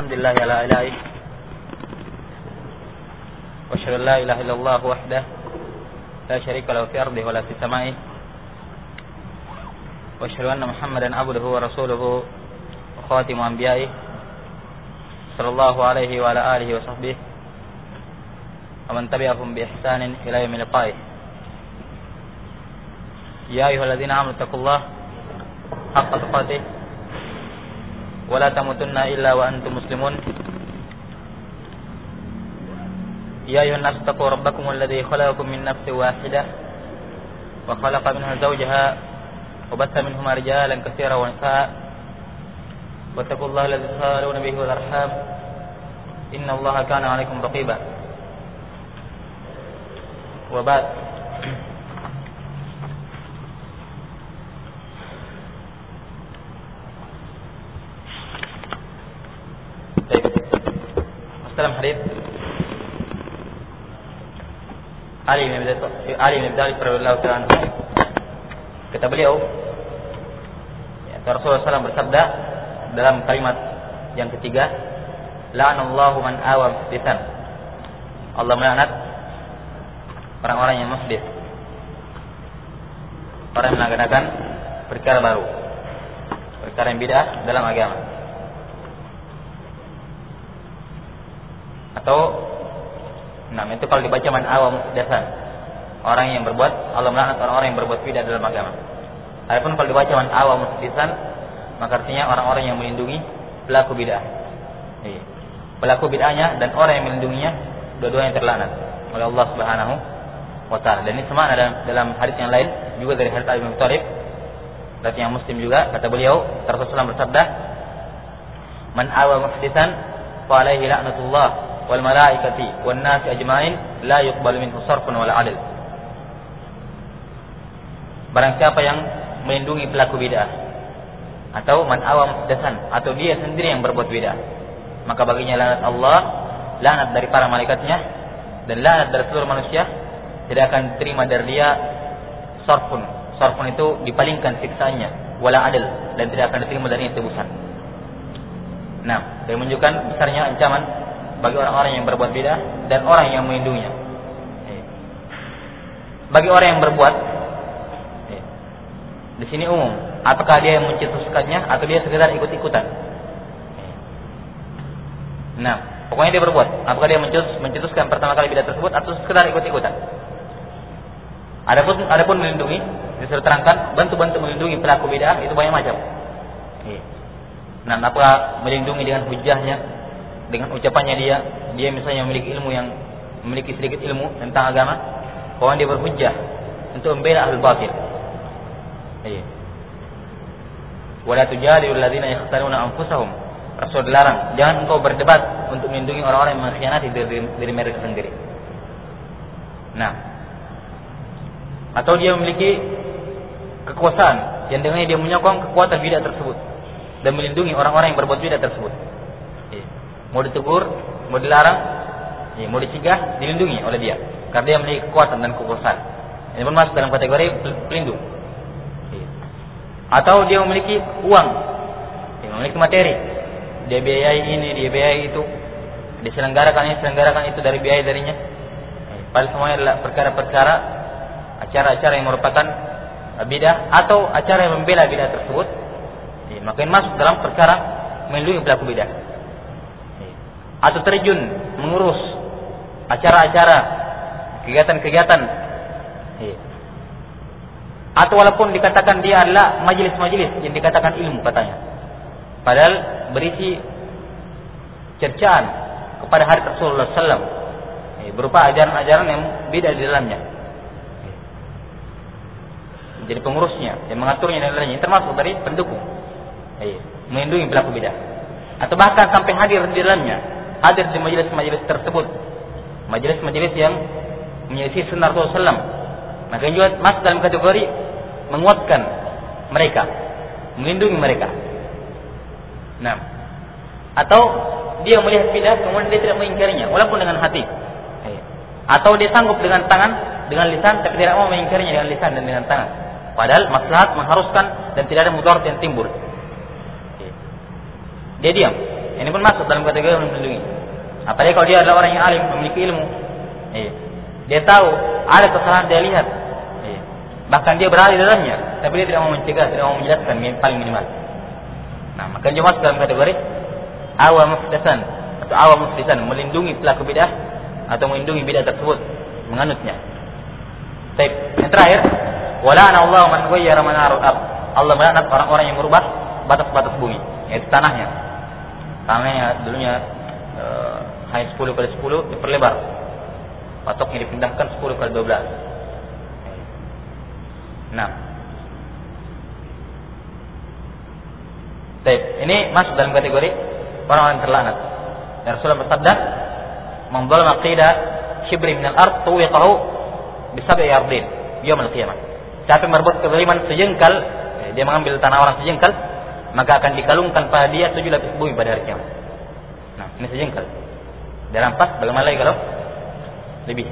Alhamdulillah ala ilahi wa asyhadu an la ilaha illallah wahdahu la syarika lahu fil ardi wa la fis samai wa asyhadu anna Muhammadan abduhu wa rasuluhu wa khatimu anbiya'i sallallahu alaihi wa ala alihi wa sahbihi wa man tabi'ahum bi ihsanin ila yaumil liqa'i. Ya ayyuhalladzina amanu taqullaha haqqa tuqatih wa la tamutunna illa wa antum muslimun. Ya ayyuhan nas taqu rabbakum alladzi khalaqakum min nafsin wahidah wa khalaqa minha zawjaha wa batha minhuma rijalan katsiran wa nisaa wattaqullaha alladzi tasaaluna bihi wal arham innallaha kana 'alaykum raqiba. Wa ba'd. Dalam hadis Ali bin Abi Thalib radhiyallahu ta'ala anhu, kata beliau, Rasulullah SAW bersabda dalam kalimat yang ketiga, la'anallahu man awa muhditsan. Allah melaknat orang-orang yang muhdits, orang yang mengadakan perkara baru, perkara yang bid'ah dalam agama. Atau itu kalau dibaca man awam muhdatsan, orang yang berbuat, Allah melaknat orang-orang yang berbuat bid'ah dalam agama. Adapun kalau dibaca man awam muhdatsan, maka artinya orang-orang yang melindungi pelaku bid'ah. Pelaku bid'ahnya dan orang yang melindunginya, dua-duanya terlaknat oleh Allah Subhanahu wa taala. Dan ini sama dalam hadis yang lain juga dari hadis Ali bin Abi Thalib, hadis yang Muslim juga, kata beliau, Rasulullah SAW bersabda, man awam muhdatsan fa alaihi la'natullah wal malaikati wan nasi ajmain la yuqbalu minhu sarfun wala 'adl. Barang siapa yang melindungi pelaku bid'ah, atau man awam muhdatsan, atau dia sendiri yang berbuat bid'ah, maka baginya laknat Allah, laknat dari para malaikatnya, dan laknat dari seluruh manusia. Tidak akan diterima dari dia sarfun. Sarfun itu dipalingkan siksaannya, wala 'adl, dan tidak akan diterima dari tebusan. Nah, ini menunjukkan besarnya ancaman bagi orang-orang yang berbuat bid'ah dan orang yang melindunginya. Bagi orang yang berbuat, di sini umum, apakah dia yang mencetuskannya atau dia sekedar ikut-ikutan. Nah, pokoknya dia berbuat, apakah dia mencetuskan pertama kali bid'ah tersebut atau sekedar ikut-ikutan. Adapun melindungi, disuruh terangkan bantu-bantu melindungi pelaku bid'ah itu banyak macam. Nah, apakah melindungi dengan hujahnya, dengan ucapannya dia misalnya memiliki sedikit ilmu tentang agama, bahwa dia berhujjah untuk membela ahlul batil. Wala tujadilul ladzina yakhtaruna anfusahum. Rasul dilarang, jangan engkau berdebat untuk melindungi orang-orang yang mengkhianati diri mereka sendiri. Nah, atau dia memiliki kekuasaan yang dengannya dia menyokong kekuatan bid'ah tersebut dan melindungi orang-orang yang berbuat bid'ah tersebut. Mau ditegur, mau dilarang, mau dicegah, dilindungi oleh dia, karena dia memiliki kekuatan dan kekuasaan. Ini pun masuk dalam kategori pelindung. Atau dia memiliki uang, memiliki materi, dia biayai ini, dia biayai itu, diselenggarakan itu dari biaya darinya. Padahal semuanya adalah perkara-perkara, acara-acara yang merupakan bid'ah atau acara yang membela bid'ah tersebut. Maka ini masuk dalam perkara melindungi pelaku bid'ah. Atau terjun mengurus acara-acara, kegiatan-kegiatan, atau walaupun dikatakan dia adalah majelis-majelis yang dikatakan ilmu katanya, padahal berisi cercaan kepada hadis Rasulullah SAW, berupa ajaran-ajaran yang beda di dalamnya. Jadi pengurusnya, yang mengaturnya dan lainnya, termasuk dari pendukung, melindungi pelaku bidah, atau bahkan sampai hadir di dalamnya. Hadir di majelis-majelis tersebut, majelis-majelis yang menyelisih sunnah Rasulullah SAW, maka juga masuk dalam kategori menguatkan mereka, melindungi mereka. Nah, atau dia melihat bidah kemudian dia tidak mengingkarinya walaupun dengan hati, atau dia sanggup dengan tangan, dengan lisan, tapi tidak mau mengingkarinya dengan lisan dan dengan tangan, padahal maslahat mengharuskan dan tidak ada mudarat yang timbul. Dia diam, ini pun masuk dalam kategori melindungi. Apalagi kalau dia adalah orang yang alim, memiliki ilmu. Dia tahu ada kesalahan, dia lihat. Bahkan dia berada di dalamnya, tapi dia tidak mau mencegah, tidak mau menjelaskan, paling minimal. Nah, maka dia masuk dalam kategori awam muhdatsan atau awam muhdatsan, melindungi pelaku bidah atau melindungi bidah tersebut, menganutnya. Baik, yang terakhir, wala'ana Allah man ghayyara manarul ardh. Allah melaknat orang-orang yang merubah batas-batas bumi, yaitu tanahnya. Tanahnya dulunya hanya 10 kali 10 diperlebar. Patoknya dipindahkan 10 kali 12. Nah. Baik, ini masuk dalam kategori orang-orang yang terlaknat. Dan Rasulullah bersabda, "Man dzalama qida shibri min al-ard tuwiqahu bi sab'i yardin yaum al-qiyamah." Siapa yang berbuat kezaliman sejengkal, dia mengambil tanah orang sejengkal, maka akan dikalungkan pada dia 7 lapis bumi pada hari kiamat. Nah, ini sejengkal. Dirampas, bagaimana lagi kalau lebih?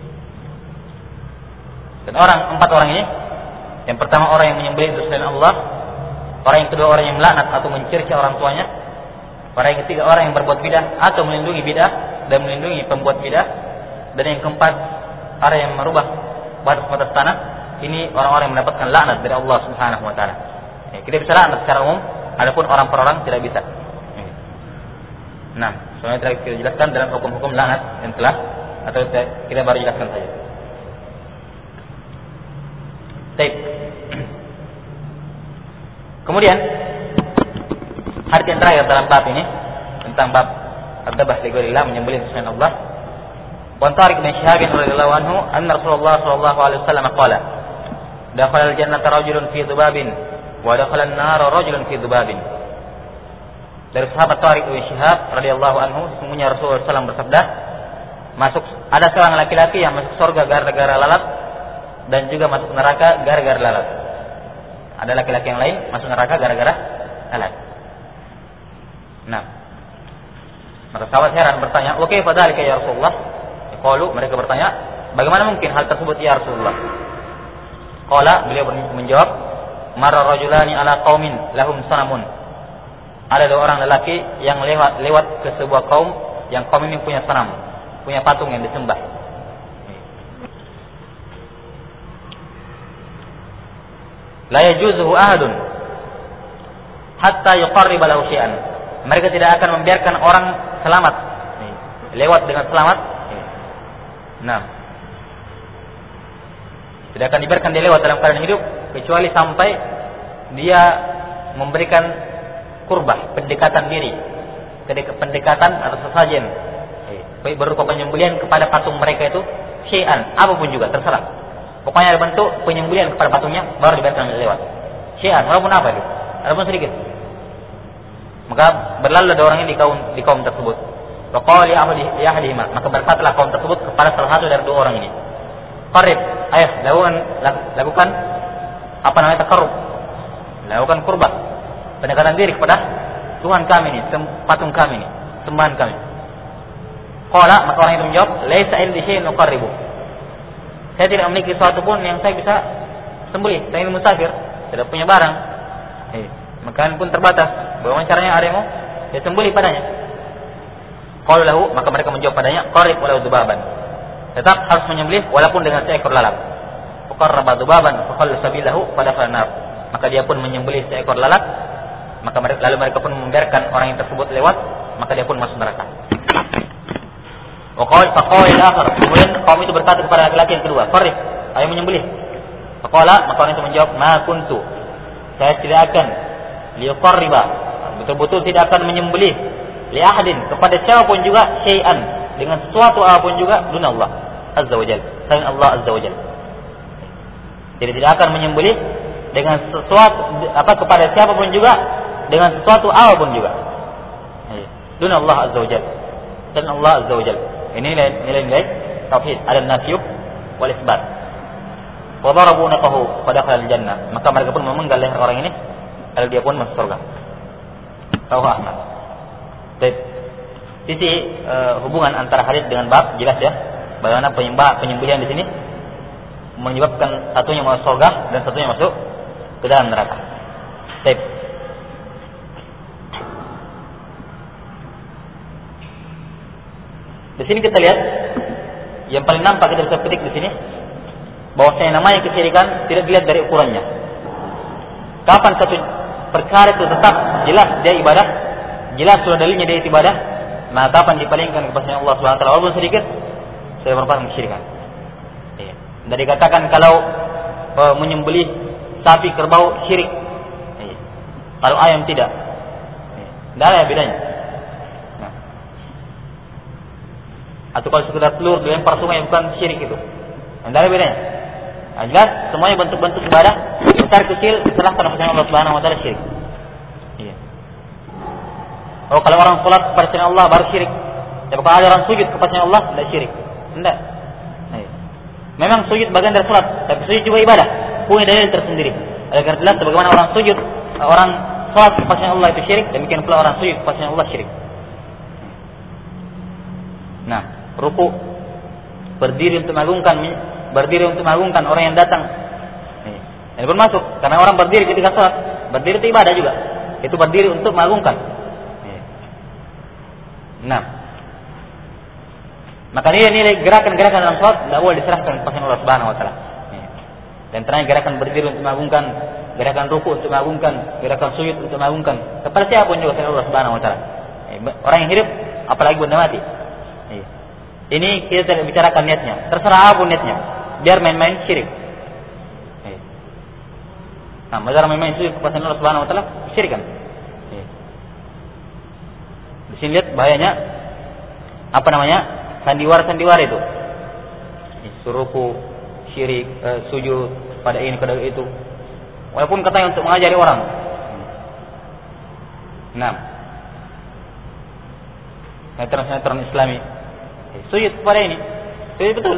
Dan 4 orang ini, yang pertama orang yang menyembelih itu selain Allah, orang yang kedua orang yang melaknat atau mencerca orang tuanya, orang yang ketiga orang yang berbuat bidah atau melindungi bidah dan melindungi pembuat bidah, dan yang keempat orang yang merubah batas-batas tanah. Ini orang-orang yang mendapatkan laknat dari Allah Subhanahu wa taala. Kita bisa laknat secara umum, adapun orang per orang tidak bisa. Nah, soalnya telah kita jelaskan dalam hukum-hukum laknat yang telah, atau kita baru jelaskan saja. Baik. Kemudian hadis yang terakhir dalam bab ini tentang bab adzabah lighairillah, menyembelih selain Allah. Wa Tariq bin Shihab radhiyallahu anhu anna Rasulullah sallallahu alaihi wasallam qala dakhala al-jannata rajulun fi dhubabin wa dakhala an-nara rajulun fi dhubabin. Dari sahabat Tariq bin Shihab radhiyallahu anhu, sesungguhnya Rasulullah SAW bersabda, ada seorang laki-laki yang masuk surga gara-gara lalat dan juga masuk neraka gara-gara lalat. Ada laki-laki yang lain masuk neraka gara-gara lalat. Nah, maka sahabat heran bertanya, "Oke, fadzalika ya Rasulullah?" Qalu, mereka bertanya, "Bagaimana mungkin hal tersebut ya Rasulullah?" Qala, beliau menjawab, "Marra rajulani ala qaumin lahum sanamun." Ada 2 orang lelaki yang lewat ke sebuah kaum yang kaum ini punya sanam, punya patung yang disembah. La yajuzuhu ahadun hatta yuqarriba lahu syai'an. Mereka tidak akan membiarkan orang selamat lewat dengan selamat. Nah, tidak akan dibiarkan dia lewat dalam keadaan hidup kecuali sampai dia memberikan kurbah, pendekatan diri, pendekatan atau sesajen berupa penyembelihan kepada patung mereka itu, syai'an, apapun juga terserah. Pokoknya ada bentuk penyembelihan kepada patungnya baru dibiarkan lewat. Syai'an, walaupun apa itu, walaupun sedikit. Maka berlalu ada orangnya di kaum tersebut. Faqala ya ahdihima, maka berkatalah kaum tersebut kepada salah satu dari 2 orang ini, qarib, ayo lakukan apa namanya, taqarrub, lakukan qurbah, pendekatan diri kepada Tuhan kami ini, patung kami ini, sembahan kami. Qala, maka orang itu menjawab, laisa indi syai'un uqarribu. Saya tidak memiliki sesuatu pun yang saya bisa sembelih, saya ini musafir, tidak punya barang. Makanan pun terbatas. Bagaimana caranya ademu? Saya sembelih padanya. Qalu lahu, maka mereka menjawab padanya, qarib walau dubaban. Tetap harus menyembelih walaupun dengan seekor lalat. Faqarraba dubaban faqalla sabilahu fadakhala nar. Maka dia pun menyembelih seekor lalat, maka lalu mereka pun membiarkan orang yang tersebut lewat, maka dia pun masuk neraka. Faqala al-akhar, kemudian kaum itu berkata kepada laki-laki yang kedua, qarib, ayo menyembelih. Faqala, maka orang itu menjawab, ma kuntu, saya tidak akan liqarriba, betul-betul tidak akan menyembelih li ahadin, kepada siapapun juga, syai'an, dengan sesuatu apapun juga, dun Allah azza wajalla, selain Allah azza wajalla. Jadi tidak akan menyembelih dengan sesuatu kepada siapapun juga, dengan sesuatu apapun juga, dun Allah azza wajalla, selain Allah azza wajalla. Ini nilai-nilai tauhid, ada nafyu wal isbat. Wa darabu naqahu fa dakhala al-jannah, maka mereka pun memenggal leher orang ini, lalu dia pun masuk surga. Rawahu Ahmad. Baik. Sisi hubungan antara hadis dengan bab jelas ya. Bagaimana penyembelihan di sini menyebabkan satunya masuk surga dan satunya masuk ke dalam neraka. Baik. Di sini kita lihat yang paling nampak kita bisa petik di sini bahwasanya namanya kesyirikan tidak dilihat dari ukurannya. Kapan satu perkara itu tetap jelas dia ibadah, jelas sudah dalilnya dia ibadah, maka kapan dipalingkan kepada Allah Subhanahu wa taala walaupun sedikit sudah merupakan kesyirikan. Iya. Dan dikatakan kalau menyembelih sapi kerbau syirik. Iya. Kalau ayam tidak. Iya. Tidak ada bedanya. Nah. Atau kalau sekedar telur dilempar sungai bukan syirik itu. Tidak ada bedanya. Nah, jelas semuanya bentuk-bentuk ibadah besar kecil diserahkan kepada Allah Subhanahu wa taala syirik. Iya. Oh, kalau orang salat kepada Allah baru syirik. Tapi kalau ada orang sujud kepada Allah tidak syirik. Tidak. Iya. Memang sujud bagian dari salat, tapi sujud juga ibadah. Punya dalil tersendiri. Agar jelas bagaimana orang sujud, orang salat kepada Allah itu syirik, demikian pula orang sujud kepada Allah syirik. Nah, ruku berdiri untuk mengagungkan orang yang datang. Ini pun masuk karena orang berdiri ketika salat, berdiri itu ibadah juga. Itu berdiri untuk mengagungkan. Nah, maka nilai gerakan-gerakan dalam salat tidak boleh diserahkan kepada Allah Subhanahu wa taala. Dan terakhir gerakan berdiri untuk mengagungkan, gerakan ruku untuk mengagungkan, gerakan sujud untuk mengagungkan kepada siapa pun juga selain Allah Subhanahu wa taala. Orang yang hidup apalagi benda mati. Ini kita tidak bicarakan niatnya, terserah apa niatnya. Biar main-main syirik. Nah, biar main-main syirik kepada Allah Subhanahu wa taala syirik kan. Di sini lihat bahayanya sandiwara itu. Suruku, syirik, sujud pada ini pada itu. Walaupun katanya untuk mengajari orang. Nah, sinetron Islami sujud kepada ini, sujud betul.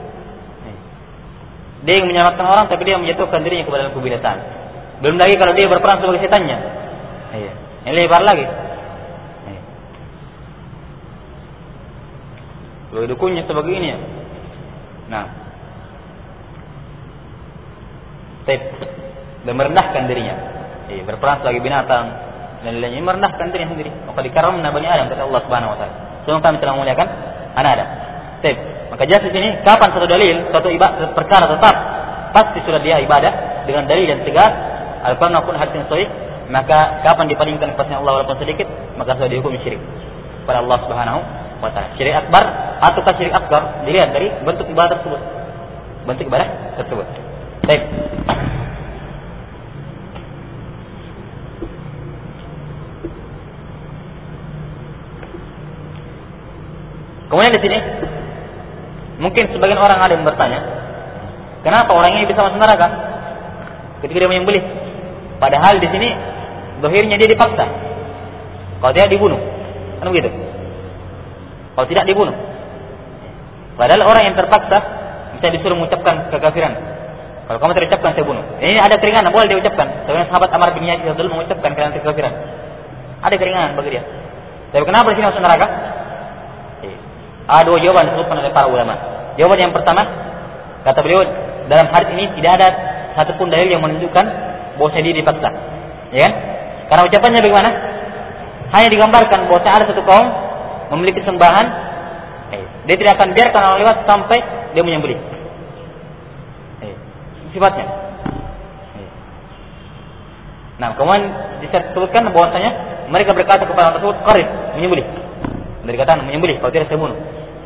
Dia yang menyelamatkan orang, tapi dia menjatuhkan dirinya kepada dalam kebidatan. Belum lagi kalau dia berperan sebagai setannya, ini lebar lagi. Lalu dukunnya sebagai ini ya. Nah, dan merendahkan dirinya, berperan sebagai binatang dan lainnya, merendahkan dirinya sendiri. Maka dikaramna Bani Adam kata Allah Subhanahu wa taala. Semua kami telah memuliakan anak Adam. Maka jelas di sini kapan satu dalil, satu ibadah perkara tetap pasti sudah dia ibadah dengan dalil yang tegas, Al-Qur'an maupun hadis yang sahih, maka kapan dipalingkan kepada Allah walaupun sedikit, maka sudah dihukum syirik pada Allah Subhanahu wa taala. Syirik akbar atau syirik akbar dilihat dari bentuk ibadah tersebut. Bentuk ibadah tersebut. Baik. Kemudian di sini mungkin sebagian orang ada yang bertanya, kenapa orang ini bisa masuk neraka ketika dia menyembelih? Padahal di sini zahirnya dia dipaksa. Kalau dia dibunuh, kan begitu? Kalau tidak dibunuh. Padahal orang yang terpaksa bisa disuruh mengucapkan kekafiran. Kalau kamu terucapkan saya bunuh. Ini ada keringanan, boleh diucapkan. Sebenarnya sahabat Ammar bin Yasir dulu mengucapkan kekafiran. Ada keringanan bagi dia. Tapi kenapa di sini masuk neraka? Ada dua jawaban disebutkan oleh para ulama. Jawaban yang pertama, kata beliau, dalam hadis ini tidak ada satupun dalil yang menunjukkan bahwa dia dipaksa. Ya kan? Karena ucapannya bagaimana? Hanya digambarkan bahwa ada satu kaum memiliki sembahan, dia tidak akan biarkan orang lewat sampai dia menyembelih. Sifatnya. Nah, kemudian disebutkan bahwasanya mereka berkata kepada orang tersebut, qarib, menyembelih. Dari kata menyembelih, kalau tidak saya bunuh.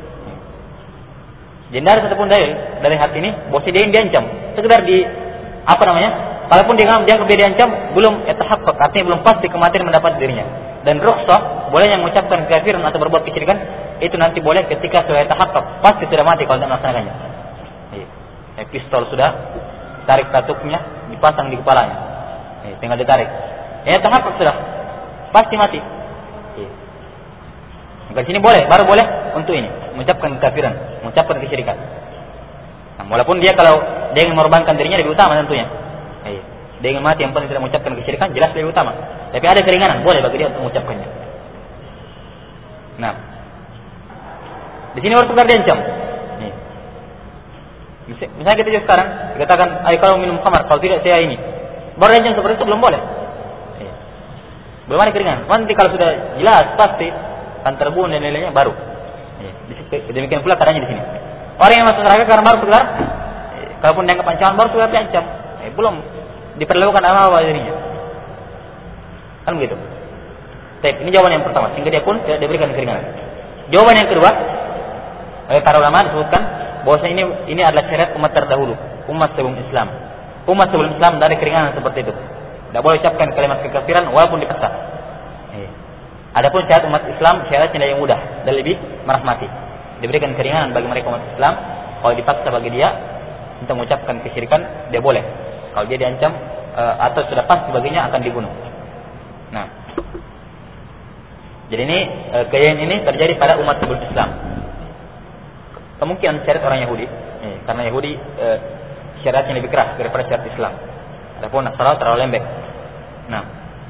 Jadi ada satupun dalil dari hati ini bahwa dia diancam. Sekedar kalaupun dia diancam, belum tahaqqaq, artinya belum pasti kematian mendapat dirinya. Dan rukhsah, boleh yang mengucapkan kekafiran atau berbuat kesyirikan, itu nanti boleh ketika sudah tahaqqaq, pasti sudah mati kalau tidak melaksanakannya. Pistol sudah, tarik katuknya, dipasang di kepalanya. Tinggal ditarik. Tahaqqaq sudah, pasti mati. Maka di sini boleh, baru boleh untuk ini, mengucapkan kekafiran, mengucapkan kesyirikan. Nah, walaupun dia kalau dia ingin mengorbankan dirinya lebih utama tentunya. Dia ingin mati yang penting tidak mengucapkan kesyirikan, jelas lebih utama. Tapi ada keringanan, boleh bagi dia untuk mengucapkannya. Nah, di sini baru sekedar diancam. Misalnya kita juga sekarang dikatakan, ayo kalau minum khamar, kalau tidak saya ini. Baru diancam seperti itu belum boleh. Belum ada keringanan. Nanti kalau sudah jelas pasti akan terbunuh dan lain-lainnya baru. Demikian pula keadaannya di sini. Orang yang masuk neraka karena baru sekedar, kalaupun dianggap ancaman baru sekedar diancam, belum diperlakukan apa-apa dirinya. Kan begitu. Ini jawaban yang pertama, sehingga dia pun tidak diberikan keringanan. Jawaban yang kedua, oleh para ulama disebutkan bahwasanya ini adalah syariat umat terdahulu, umat sebelum Islam. Umat sebelum Islam dari keringanan seperti itu. Tidak boleh ucapkan kalimat kekafiran walaupun dipaksa. Adapun syariat umat Islam syariatnya yang mudah dan lebih merahmati. Diberikan keringanan bagi mereka umat Islam. Kalau dipaksa bagi dia untuk mengucapkan kesyirikan, dia boleh. Kalau dia diancam atau sudah pasti baginya akan dibunuh. Nah, jadi ini kejadian ini terjadi pada umat sebelum Islam. Kemungkinan syariat orang Yahudi, karena Yahudi syariatnya lebih keras daripada syariat Islam. Adapun Nasrani terlalu lembek. Nah,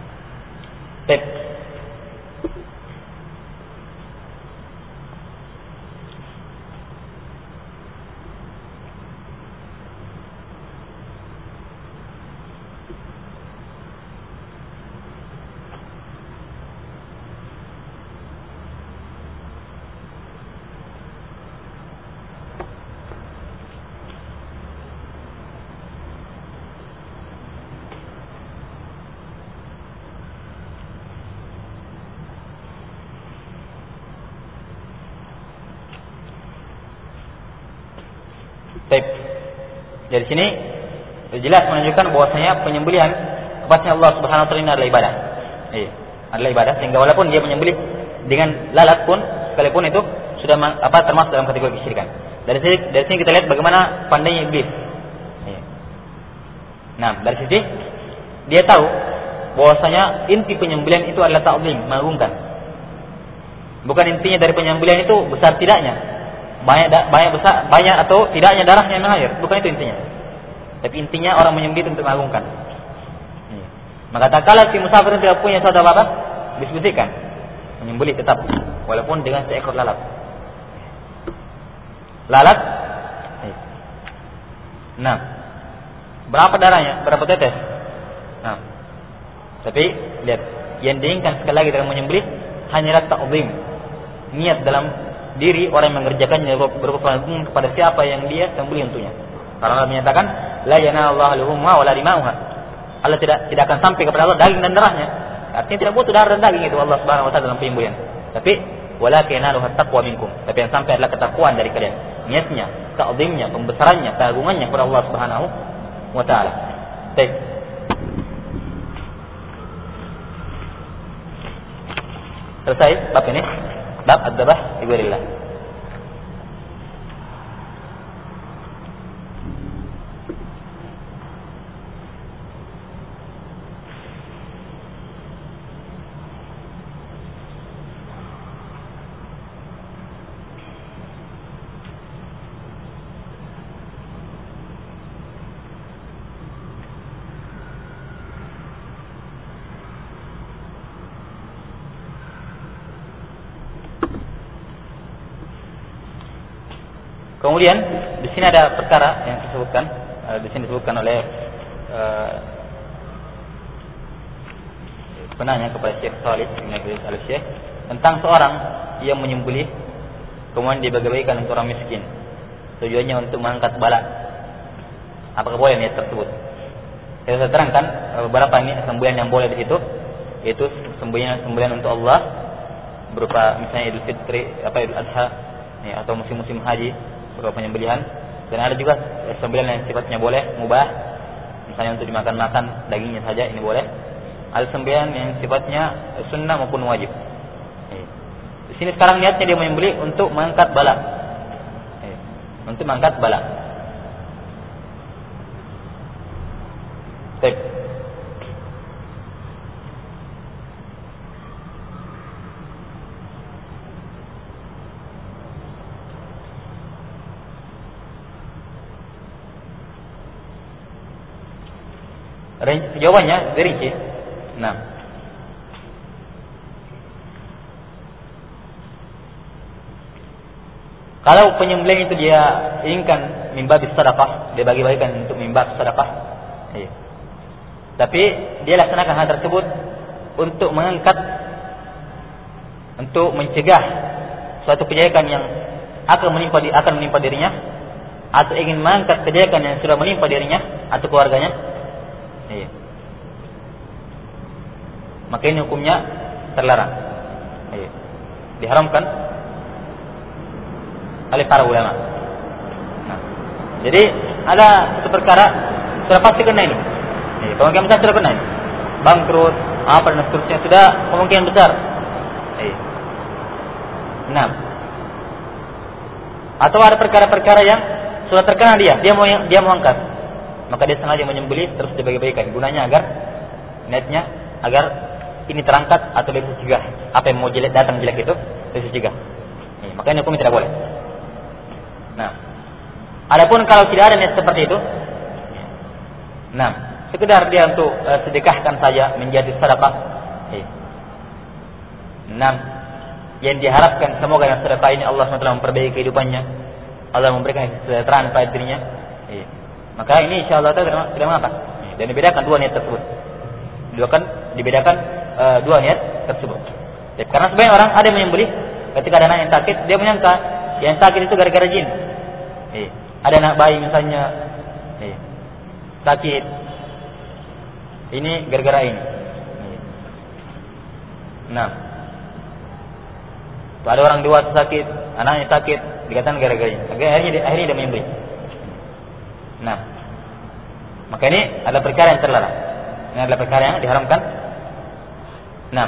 dari sini jelas menunjukkan bahwasanya penyembelihan kepada Allah Subhanahu wa taala ini adalah ibadah. Adalah ibadah, sehingga walaupun dia menyembelih dengan lalat pun sekalipun itu sudah termasuk dalam kategori kesyirikan. Dari sini kita lihat bagaimana pandainya iblis. Nah, dari sini dia tahu bahwasanya inti penyembelihan itu adalah ta'zim, mengagungkan. Bukan intinya dari penyembelihan itu besar tidaknya, banyak atau tidaknya darahnya yang mengalir, bukan itu intinya. Tapi intinya orang menyembelih untuk mengagungkan. Maka tak kala si musafir tidak punya suatu apa-apa, bisbisikan, menyembelih tetap, walaupun dengan seekor lalat. Nah, berapa darahnya? Berapa tetes? Nah, tapi lihat, yang diinginkan sekali lagi dalam menyembelih hanyalah ta'zim, niat dalam diri orang yang mengerjakannya berupa kepada siapa yang dia sembelih untuknya. Karena Allah menyatakan la yanallahu luhumha wala dimauha. Allah tidak akan sampai kepada Allah daging dan darahnya. Artinya tidak butuh darah dan daging itu Allah Subhanahu wa taala dalam penyembelihan. Tapi walakin yanaluha taqwa minkum. Tapi yang sampai adalah ketakwaan dari kalian. Niatnya, ta'zimnya, pembesarannya, keagungannya kepada Allah Subhanahu wa taala. Baik. Selesai bab ini. Bab ad-dabah liwairillah. Kemudian di sini ada perkara yang disebutkan, oleh penanya kepada Syekh Salih bin Abdul Al-Syekh tentang seorang yang menyembelih kemudian dibagi-bagikan untuk orang miskin. Tujuannya untuk mengangkat bala. Apakah boleh niat tersebut? Saya terangkan beberapa sembelihan yang boleh di situ, yaitu sembelihan untuk Allah berupa misalnya Idul Fitri, Idul Adha, atau musim-musim haji, berupa penyembelihan. Dan ada juga sembelihan yang sifatnya boleh mubah, misalnya untuk dimakan-makan dagingnya saja, ini boleh. Ada sembelihan yang sifatnya sunnah maupun wajib. Di sini sekarang niatnya dia menyembelih untuk mengangkat bala, untuk mengangkat bala. Baik. Jawabannya rinci. Nah, kalau penyembelihan itu dia inginkan mimba sedekah, dia bagi-bagikan untuk mimba sedekah. Tapi dia laksanakan hal tersebut untuk mengangkat, untuk mencegah suatu kejelekan yang akan menimpa dirinya, atau ingin mengangkat kejelekan yang sudah menimpa dirinya atau keluarganya, maka ini hukumnya terlarang, diharamkan oleh para ulama. Nah, jadi ada satu perkara sudah pasti kena ini. Kemungkinan besar sudah kena ini. Bangkrut, apa dan seterusnya sudah kemungkinan besar. Nah, atau ada perkara-perkara yang sudah terkena dia mau angkat, maka dia sengaja menyembelih terus dibagi-bagikan. Gunanya agar niatnya agar ini terangkat atau dia cegah apa yang mau datang jelek itu dia cegah. Makanya hukum tidak boleh. Nah, adapun kalau tidak ada niat seperti itu, nah, sekedar dia untuk sedekahkan saja menjadi sedekah. Nah, yang diharapkan semoga yang sedekah ini Allah SWT memperbaiki kehidupannya, Allah memberikan kesejahteraan pada dirinya. Maka ini insyaallah tidak mengapa. Dan dibedakan dua niat tersebut. Dibedakan dua niat tersebut. Karena sebagian orang ada yang menyembelih ketika ada anak yang sakit, dia menyangka yang sakit itu gara-gara jin. Ada anak bayi misalnya sakit, ini gara-gara ini. Nah, ada orang dewasa sakit, anaknya sakit, dikatakan gara-gara ini. Akhirnya dia menyembelih. Nah, maka ini adalah perkara yang terlarang. Ini adalah perkara yang diharamkan. Nah,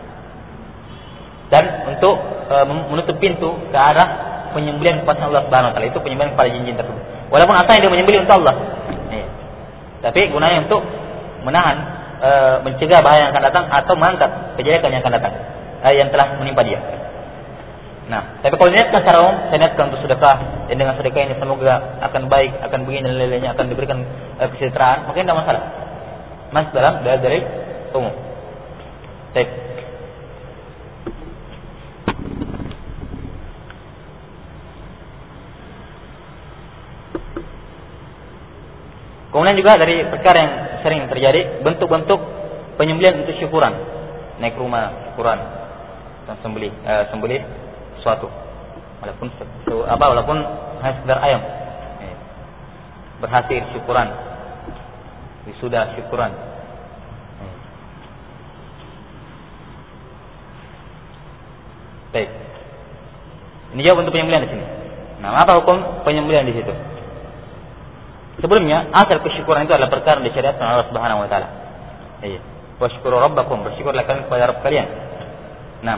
dan untuk menutup pintu ke arah penyembelihan kepada Allah Subhanahu wa taala, itu penyembelihan kepada jin-jin tersebut. Walaupun asalnya dia menyembelih untuk Allah. Tapi gunanya untuk menahan, mencegah bahaya yang akan datang atau mengangkat kejelekan yang akan datang, yang telah menimpa dia. Nah, tapi kalau niatkan secara umum, saya niatkan untuk sedekah, dan dengan sedekah ini semoga akan baik, akan begini dan lain-lainnya, akan diberikan kesejahteraan, maka tidak masalah. Mas dalam dalil umum. Baik. Kemudian juga dari perkara yang sering terjadi, bentuk-bentuk penyembelihan untuk syukuran. Naik rumah syukuran dan sembelih sesuatu. Walaupun hanya sekedar ayam. Berhasil syukuran. Wisuda syukuran. Baik. Ini jawab untuk penyembelihan di sini. Nah, apa hukum penyembelihan di situ? Sebelumnya, asal kesyukuran itu adalah perkara yang disyariatkan oleh Allah Subhanahu wa taala. Wasykuru rabbakum, bersyukurlah kalian kepada Rabb kalian. Nah,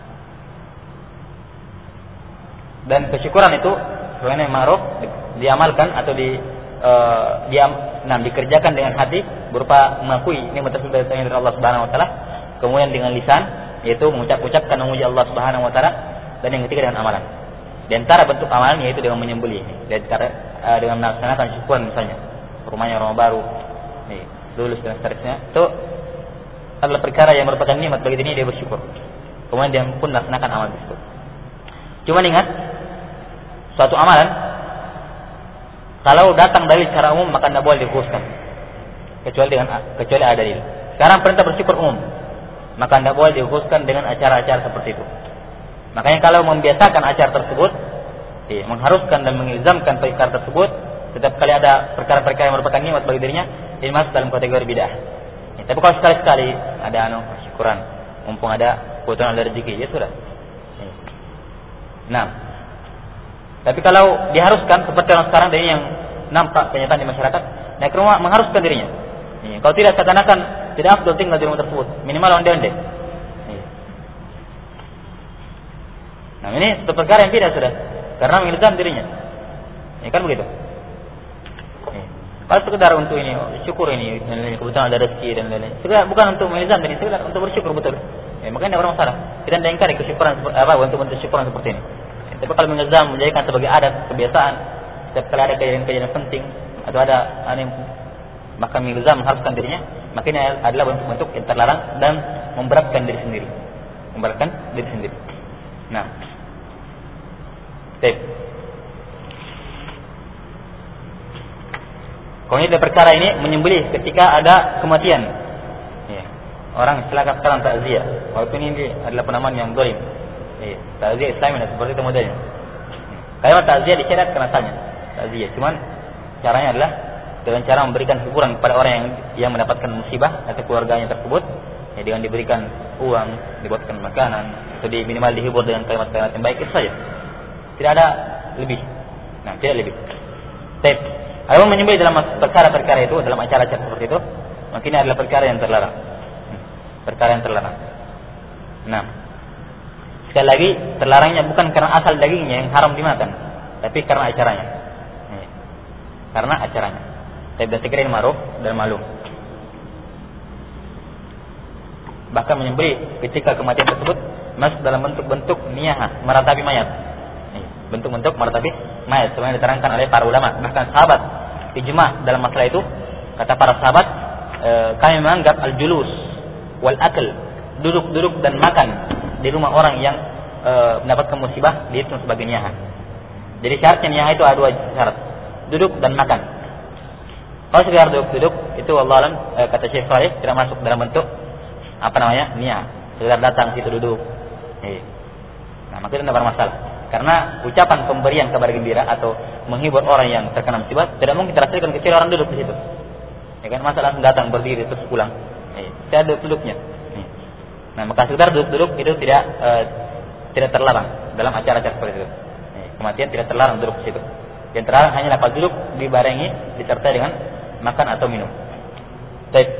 dan kesyukuran itu sebenarnya ma'ruf diamalkan atau dikerjakan dengan hati berupa mengakui nikmat tersebut dari Allah Subhanahu wa taala, kemudian dengan lisan yaitu mengucapkan memuji Allah Subhanahu wa taala, dan yang ketiga dengan amalan. Di antara bentuk amalan yaitu dengan menyembelih, dengan melaksanakan syukuran misalnya, rumahnya rumah baru, lulus dan seterusnya, itu adalah perkara yang merupakan nikmat bagi dirinya, dia bersyukur. Kemudian dia pun melaksanakan amal tersebut. Cuma ingat, suatu amalan kalau datang dalil secara umum maka tidak boleh dikhususkan kecuali ada dalil. Sekarang perintah bersyukur umum, maka tidak boleh dikhususkan dengan acara-acara seperti itu. Makanya kalau membiasakan acara tersebut, mengharuskan dan mengilzamkan perkara tersebut, setiap kali ada perkara-perkara yang merupakan nikmat bagi dirinya, ini masuk dalam kategori bid'ah. Tapi kalau sekali-sekali ada syukuran, mumpung ada kebetulan ada rezeki, ya sudah. Nah, tapi kalau diharuskan seperti orang sekarang ini yang nampak kenyataan di masyarakat, naik ke rumah mengharuskan dirinya. Kalau tidak, seakan-akan tidak afdal tinggal di rumah tersebut, minimal onde-onde. Nah, ini satu perkara yang tidak sudah, karena mengilzam dirinya. Kan begitu. Kalau sekedar untuk ini syukur ini kebetulan ada rezeki dan lain-lain, sekedar bukan untuk mengilzam diri, sekedar untuk bersyukur betul. Makanya tidak bermasalah. Kita tidak ingkari kesyukuran untuk syukuran seperti ini. Tapi kalau mengilzam menjadikan sebagai adat kebiasaan, setiap kali ada kejadian penting atau ada maka mengilzam mengharuskan dirinya, maka ini adalah bentuk-bentuk yang terlarang dan memberatkan diri sendiri. Nah, kalau ini perkara ini menyembelih ketika ada kematian. Orang silakan sekarang takziah. Walaupun ini adalah penamaan yang zalim. Takziah Islami seperti itu modelnya. Kalimat takziah disyarat karena tanya. Takziah, cuman caranya adalah dengan cara memberikan hiburan kepada orang yang mendapatkan musibah atau keluarganya tersebut, ya, dengan diberikan uang, dibuatkan makanan, atau minimal dihibur dengan kalimat-kalimat yang baik, itu saja. Tidak ada lebih. Nah, tidak lebih. Baik. Kalau menyembelih dalam perkara-perkara itu, dalam acara-acara seperti itu, maka ini adalah perkara yang terlarang. Perkara yang terlarang. Nah, sekali lagi terlarangnya bukan karena asal dagingnya yang haram dimakan, tapi karena acaranya. Karena acaranya. Tapi saya kira ini ma'ruf dan maklum. Bahkan menyembelih ketika kematian tersebut masuk dalam bentuk-bentuk niyah, meratapi mayat. Bentuk-bentuk meratapi mayat, sebenarnya diterangkan oleh para ulama. Bahkan sahabat ijma dalam masalah itu. Kata para sahabat, kami menganggap al-julus wal akal, duduk-duduk dan makan di rumah orang yang mendapatkan musibah dihitung sebagai niyah. Jadi syaratnya niyah itu ada dua syarat, duduk dan makan. Kalau sekedar duduk-duduk itu Allah alam, kata Syekh Saleh, tidak masuk dalam bentuk niyah. Sekedar datang situ duduk. Nah, maka itu tidak bermasalah. Karena ucapan pemberian kabar gembira atau menghibur orang yang terkena musibah tidak mungkin terhasilkan kecuali orang duduk di situ. Ya kan, masa langsung datang berdiri terus pulang. Tidak ada duduknya. Nah, maka sekedar duduk-duduk itu tidak terlarang dalam acara-acara seperti itu. Kematian tidak terlarang duduk di situ. Yang terlarang hanyalah kalau duduk dibarengi disertai dengan makan atau minum. Baik.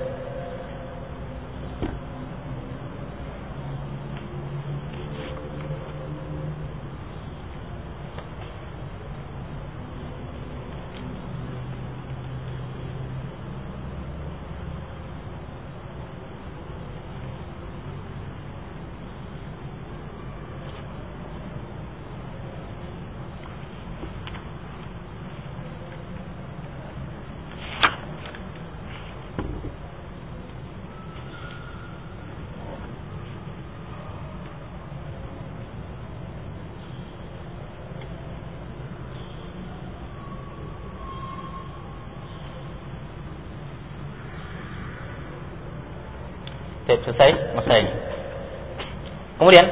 Selesai masalah ini. Kemudian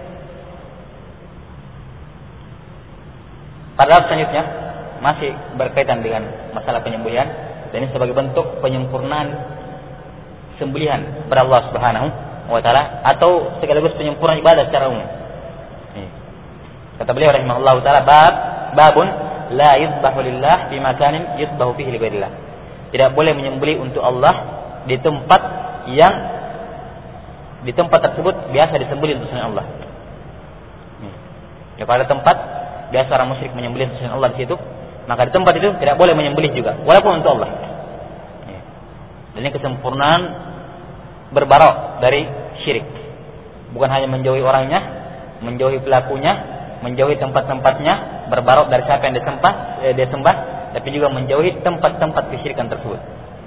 pada selanjutnya masih berkaitan dengan masalah penyembelihan, dan ini sebagai bentuk penyempurnaan sembelihan kepada Allah Subhanahu wa taala atau sekaligus penyempurnaan ibadah secara umum. Kata beliau rahimahullahu taala, babun la yuzbahu lillah fi makanin yuzbahu fihi li ghairillah. Tidak boleh menyembelih untuk Allah di tempat tersebut biasa disembelih untuk selain Allah. Ya, pada tempat biasa orang musyrik menyembelih untuk selain Allah di situ, maka di tempat itu tidak boleh menyembelih juga, walaupun untuk Allah. Dan ini kesempurnaan berbarok dari syirik. Bukan hanya menjauhi orangnya, menjauhi pelakunya, menjauhi tempat-tempatnya, berbarok dari siapa yang disembah, tapi juga menjauhi tempat-tempat kesyirikan tersebut.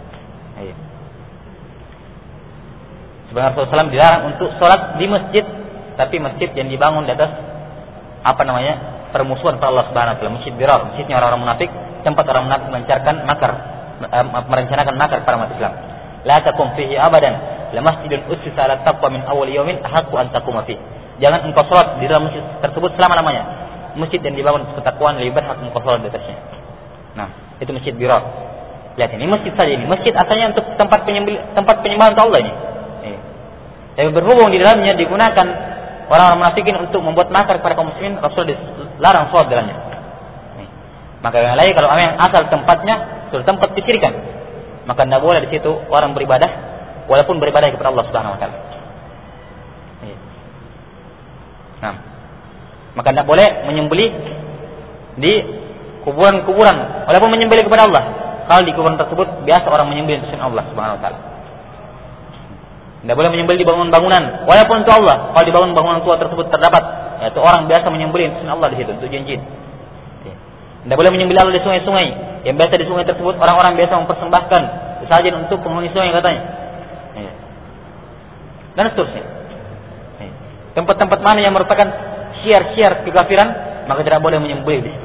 Sebenarnya Rasulullah SAW dilarang untuk sholat di masjid, tapi masjid yang dibangun di atas permusuhan kepada Allah Subhanahu wa taala, masjid dirar, masjidnya orang-orang munafik, tempat orang munafik merencanakan makar pada umat Islam. La taqum fihi abadan, la masjidun ussisa ala taqwa min awwal yawmin ahaqqu an taquma fihi. Jangan engkau sholat di dalam masjid tersebut selama-lamanya. Masjid yang dibangun ketakwaan lebih berhak engkau sholat di atasnya. Nah, itu masjid dirar. Lihat ini masjid saja ini. Masjid asalnya untuk tempat penyembahan untuk Allah ini. Tapi berhubung di dalamnya digunakan orang-orang munafikin untuk membuat makar kepada kaum muslimin, Rasul dilarang sholat dalamnya. Maka yang lain kalau yang asal tempatnya sudah tempat kesyirikan, maka tidak boleh di situ orang beribadah, walaupun beribadah kepada Allah Subhanahu wa taala. Nah, maka tidak boleh menyembelih di kuburan-kuburan, walaupun menyembelih kepada Allah. Kalau di kuburan tersebut biasa orang menyembelih untuk Allah Subhanahu wa taala. Tidak boleh menyembelih di bangunan-bangunan, walaupun untuk Allah. Kalau di bangunan tua tersebut terdapat, yaitu orang biasa menyembelih untuk Allah di situ, untuk jin-jin. Tidak boleh menyembelih Allah di sungai-sungai. Yang biasa di sungai tersebut orang-orang biasa mempersembahkan sesajen untuk penghuni sungai katanya. Dan seterusnya. Tempat-tempat mana yang merupakan syiar-syiar kekafiran, maka tidak boleh menyembelih di situ.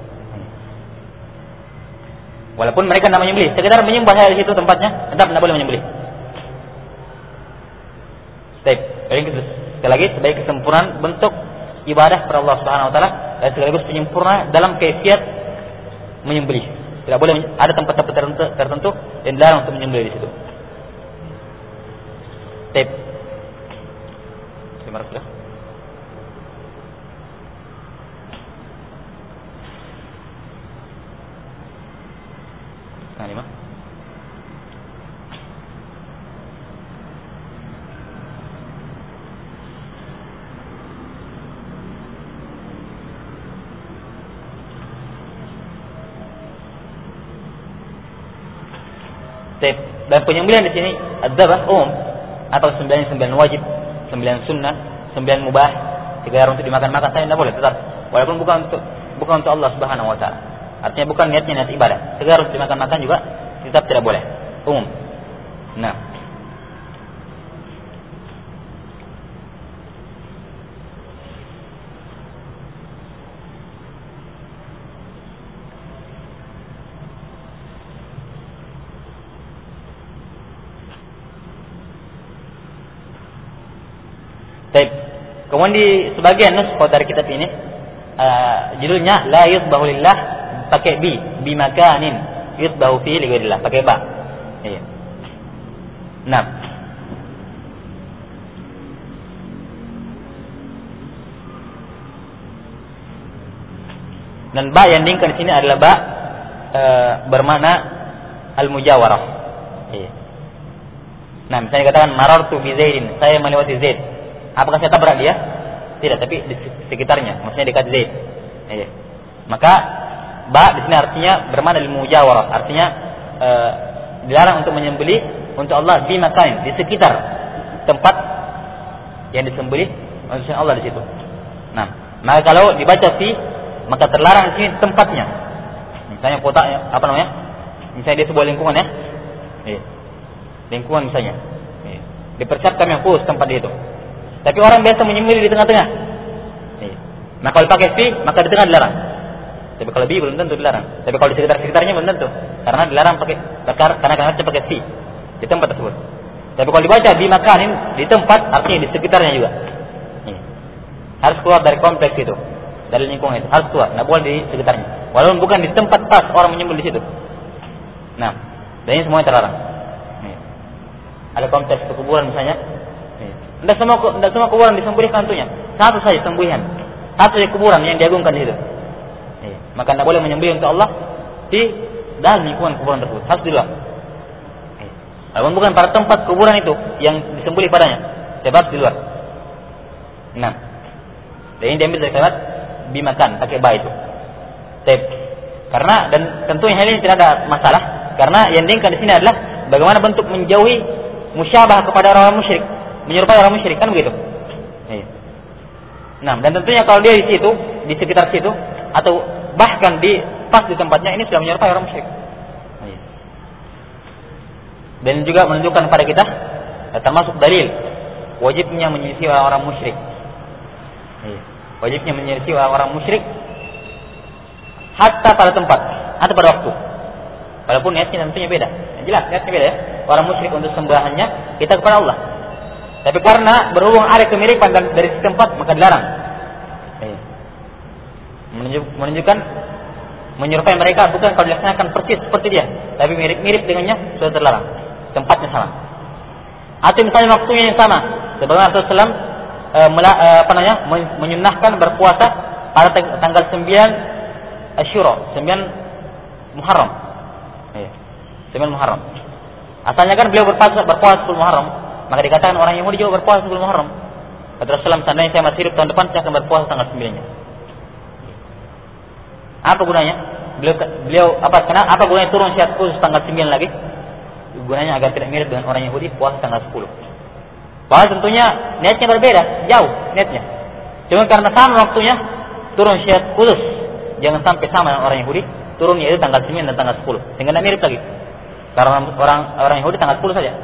Walaupun mereka tidak menyembelih, sekedar menyembah di situ tempatnya, tetap tidak boleh menyembelih. Baik, Sekali lagi sebagai kesempurnaan bentuk ibadah kepada Allah Subhanahu wa taala dan sekaligus penyempurna dalam kaifiat menyembelih. Tidak boleh ada tempat-tempat tertentu yang dilarang untuk menyembelih di situ. Tip. Terima kasih. Lima. Dan penyembelihan di sini adzabah atau sembilan wajib, 9 sunnah, 9 mubah, 3 untuk dimakan-makan saya tidak boleh tetap, walaupun bukan untuk Allah Subhanahu wa taala. Artinya bukan niat ibadah. 3 untuk dimakan-makan juga tetap tidak boleh. Umum. Nah. Baik. Kemudian di sebagian nuskhah dari kitab ini judulnya la yuzbahu lillah pakai bi makanin yuzbahu fi li ghairillah pakai ba. Iya. Nah. Dan ba yang diingkan di sini adalah ba bermakna al-mujawarah. Iya. Nah, misalnya katakan marartu bi Zaidin, saya melewati Zaid. Apakah saya tabrak dia? Tidak, tapi di sekitarnya, maksudnya dekat Zaid. Iya. Maka ba di sini artinya bermakna al-mujawarah, artinya dilarang untuk menyembelih untuk Allah di makan, di sekitar tempat yang disembelih maksudnya Allah di situ. Nah, maka kalau dibaca fi, maka terlarang di sini tempatnya. Misalnya kotaknya, apa namanya? Misalnya dia sebuah lingkungan ya. Iya. Lingkungan misalnya. Iya. Dipersiapkan yang khusus tempat dia itu. Tapi orang biasa menyembelih di tengah-tengah. Iya. Nah, kalau pakai fi, maka di tengah dilarang. Tapi kalau bi belum tentu dilarang. Tapi kalau di sekitar-sekitarnya belum tentu. Karena dilarang karena pakai fi di tempat tersebut. Tapi kalau dibaca bi makanin di tempat, artinya di sekitarnya juga. Iya. Harus keluar dari kompleks itu, dari lingkungan itu. Harus keluar, nggak boleh di sekitarnya. Walaupun bukan di tempat pas orang menyembelih di situ. Nah, dan ini semuanya terlarang. Iya. Ada kompleks kuburan misalnya. Tidak semua kuburan disembelihkan tentunya. Satu saja sembelihan. Satu saja kuburan yang diagungkan di situ. Iya. Maka tidak boleh menyembelih untuk Allah di dalam lingkungan kuburan tersebut. Harus di luar. Iya. Walaupun bukan pada tempat kuburan itu yang disembelih padanya. Sebab di luar. Nah. Dan ini diambil dari kalimat bimakan pakai ba itu. Karena dan tentunya hal ini tidak ada masalah. Karena yang diinginkan di sini adalah bagaimana bentuk menjauhi musyabah kepada orang musyrik. Menyerupai orang musyrik kan begitu. Iya. Nah, dan tentunya kalau dia di situ, di sekitar situ, atau bahkan di pas di tempatnya ini sudah menyerupai orang musyrik. Iya. Dan juga menunjukkan pada kita termasuk dalil wajibnya menyelisih orang musyrik. Iya. Wajibnya menyelisih orang musyrik hatta pada tempat, atau pada waktu. Walaupun niatnya tentunya beda. Jelas niatnya beda ya. Orang musyrik untuk sembahannya kita kepada Allah. Tapi karena berhubung ada kemiripan dari setempat, maka dilarang. Menunjukkan menyerupai mereka bukan kalau dilaksanakan persis seperti dia, tapi mirip-mirip dengannya sudah terlarang. Tempatnya sama. Atau misalnya waktunya yang sama. Sebagaimana Rasulullah menyunnahkan berpuasa pada tanggal 9 Asyura, 9 Muharram. 9 Muharram. Asalnya kan beliau berpuasa 10 Muharram. Maka dikatakan orang Yahudi juga berpuasa sebelum Muharram. Kata Rasulullah, seandainya saya masih hidup tahun depan, saya akan berpuasa tanggal 9-nya. Apa gunanya? Apa gunanya turun syariat khusus tanggal 9 lagi? Gunanya agar tidak mirip dengan orang Yahudi puasa tanggal 10. Padahal tentunya niatnya berbeda, jauh niatnya. Cuma karena sama waktunya turun syariat khusus. Jangan sampai sama dengan orang Yahudi, turunnya itu tanggal 9 dan tanggal 10. Sehingga tidak mirip lagi. Karena orang Yahudi tanggal 10 saja.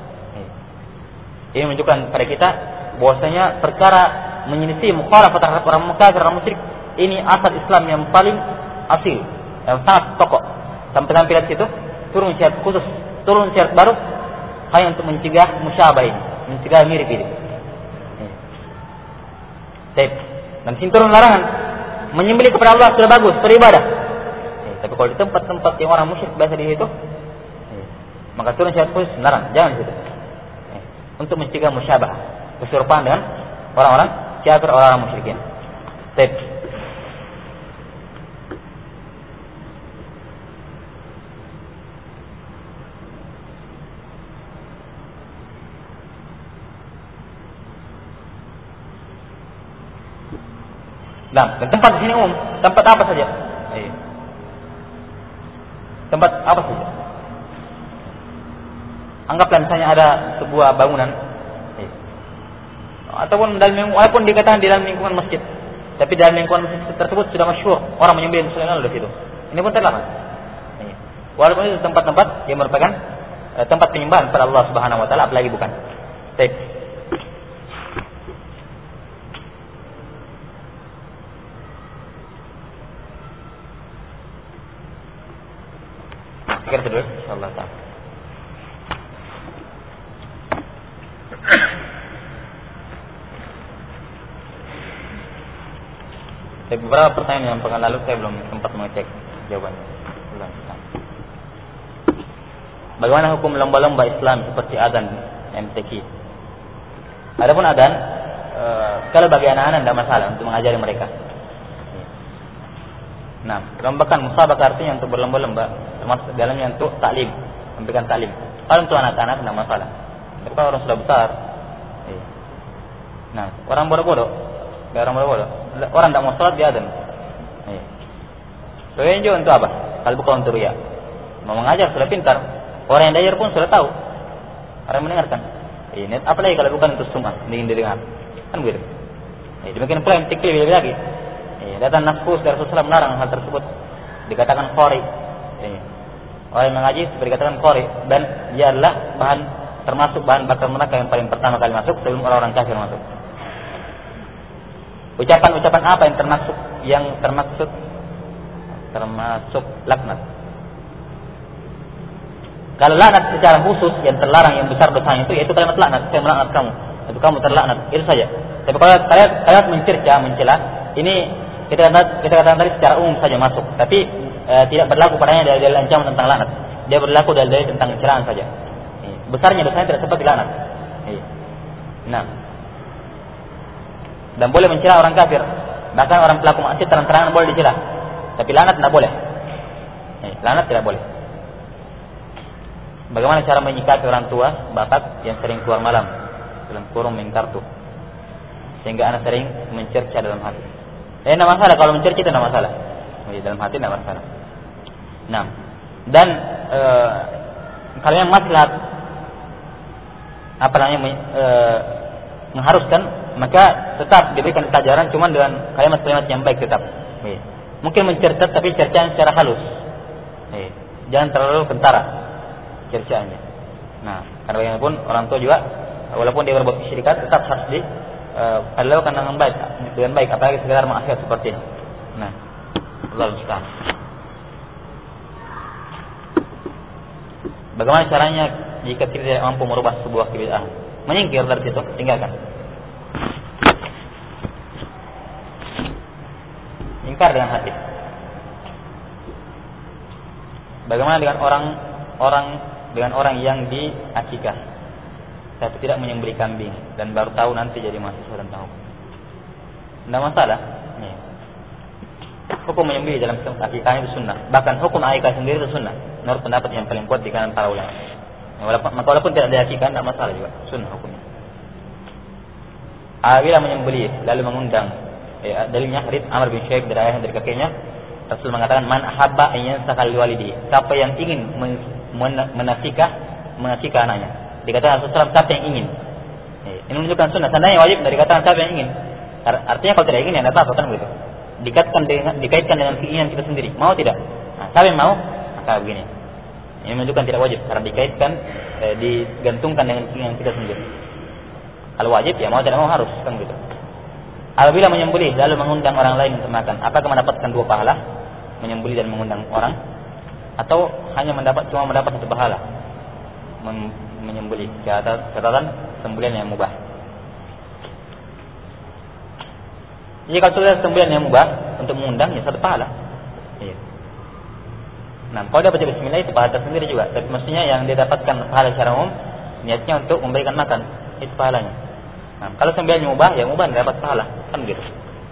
Ini menunjukkan pada kita bahwasanya perkara menyelisih mukhalafat terhadap orang kafir, orang musyrik, ini asal Islam yang paling asil, yang sangat pokok. Sampai di situ turun syariat khusus, turun syariat baru hanya untuk mencegah musyabah ini, mencegah mirip ini. Dan sini turun larangan. Menyembelih kepada Allah sudah bagus, beribadah. Tapi kalau di tempat-tempat yang orang musyrik biasa di situ, maka turun syariat khusus larang, jangan situ. Untuk mencegah musyabah, keserupaan dengan orang-orang kafir, orang-orang musyrikin. Nah, dan tempat di sini umum, tempat apa saja? Tempat apa saja? Anggaplah misalnya ada sebuah bangunan, ataupun walaupun dikatakan di dalam lingkungan masjid, tapi dalam lingkungan masjid tersebut sudah masyhur orang menyembelih selain Allah di situ. Ini pun terlarang. Walaupun itu tempat-tempat yang merupakan tempat penyembahan kepada Allah Subhanahu Wa Taala, apalagi bukan. Kita dulu, insyaallah taala. Beberapa pertanyaan yang pekan lalu saya belum sempat mengecek jawabannya. Bagaimana hukum lomba-lomba Islam seperti adzan MTQ? Adapun adzan, kalau bagi anak-anak tidak masalah untuk mengajari mereka. Nah, lombakan musabaqah artinya untuk berlomba-lomba, termasuk dalamnya untuk taklim, memberikan taklim. Kalau untuk anak-anak tidak masalah. Tapi kalau orang sudah besar, nah orang bodoh-bodoh, orang tidak mau sholat dia adzan. Soalnya juga untuk apa? Kalau bukan untuk riya. Mau mengajar sudah pintar, orang yang belajar pun sudah tahu, orang mendengarkan. Ini apalagi kalau bukan untuk sum'ah, ingin didengar, kan begitu. Demikian pula yang tikli lebih lagi. Datang nafsus dari Rasulullah melarang hal tersebut, dikatakan qari. Orang yang mengaji seperti dikatakan qari, dan dia adalah termasuk bahan bakar neraka yang paling pertama kali masuk sebelum orang-orang kafir masuk. Ucapan-ucapan apa yang termasuk laknat? Kalau laknat secara khusus yang terlarang, yang besar dosanya itu yaitu kalimat laknat, saya melaknat kamu, itu kamu terlaknat, itu saja. Tapi kalau kalian mencela, ini kita katakan tadi secara umum saja masuk, tapi tidak berlaku padanya dalil ancaman tentang laknat. Dia berlaku dalil tentang celaan saja. Besarnya dosanya tidak seperti laknat. Nah, dan boleh mencela orang kafir, bahkan orang pelaku maksiat terang-terangan boleh dicela, tapi laknat tidak boleh. Laknat tidak boleh. Bagaimana cara menyikapi orang tua, bapak yang sering keluar malam, dalam kurung mengkartu, sehingga anak sering mencerca dalam hati? Tidak masalah kalau mencerca, itu tidak masalah. Dalam hati tidak masalah. Nah, dan kalau yang maslahat mengharuskan, maka tetap diberikan pelajaran, cuma dengan kalimat-kalimat yang baik tetap. Mungkin mencerca, tapi cercaan secara halus. Jangan terlalu kentara cercaannya. Nah, karena bagaimanapun orang tua juga, walaupun dia berbuat kesyirikan, tetap harus dilakukan dengan baik, apalagi sekedar maksiat seperti ini. Nah, Allah musta'an. Bagaimana caranya jika kita tidak mampu merubah sebuah bid'ah? Menyingkir dari situ, tinggalkan. Ingkar dengan hati. Bagaimana dengan orang yang diakikah tapi tidak menyembelih kambing dan baru tahu nanti jadi mahasiswa dan tahu? Tidak masalah. Hukum menyembelih dalam akikah itu sunnah. Bahkan hukum akikah sendiri itu sunnah. Menurut pendapat yang paling kuat di kalangan para ulama. Walaupun tidak ada akikah, tidak masalah juga. Sunnah hukumnya. Apabila menyembelih lalu mengundang, dalilnya hadits Amr bin Syaikh dari ayah dari kakeknya, Rasul mengatakan man ahabba an yansakha liwalidihi. Siapa yang ingin menasikah anaknya. Dikatakan Rasulullah, siapa yang ingin. Ini menunjukkan sunnah. Seandainya wajib dari katakan siapa yang ingin. Artinya kalau tidak ingin ya tidak apa-apa kan begitu. Dikaitkan dengan keinginan kita sendiri. Mau tidak? Nah, siapa yang mau? Maka begini. Ini menunjukkan tidak wajib karena dikaitkan, digantungkan dengan keinginan kita sendiri. Kalau wajib ya mau tidak mau harus kan begitu. Apabila menyembelih lalu mengundang orang lain untuk makan, apakah mendapatkan 2 pahala? Menyembelih dan mengundang orang, atau hanya cuma mendapat 1 pahala? Menyembelih, catatan sembelihan yang mubah. Jadi kalau sudah sembelihan yang mubah untuk mengundang, ya satu pahala. Iya. Nah, kalau dia baca bismillah itu pahala tersendiri juga. Tapi mestinya yang dia dapatkan pahala secara umum, niatnya untuk memberikan makan, itu pahalanya. Nah, kalau sembelihan yang mubah, ya mubah dapat pahala, kan begitu.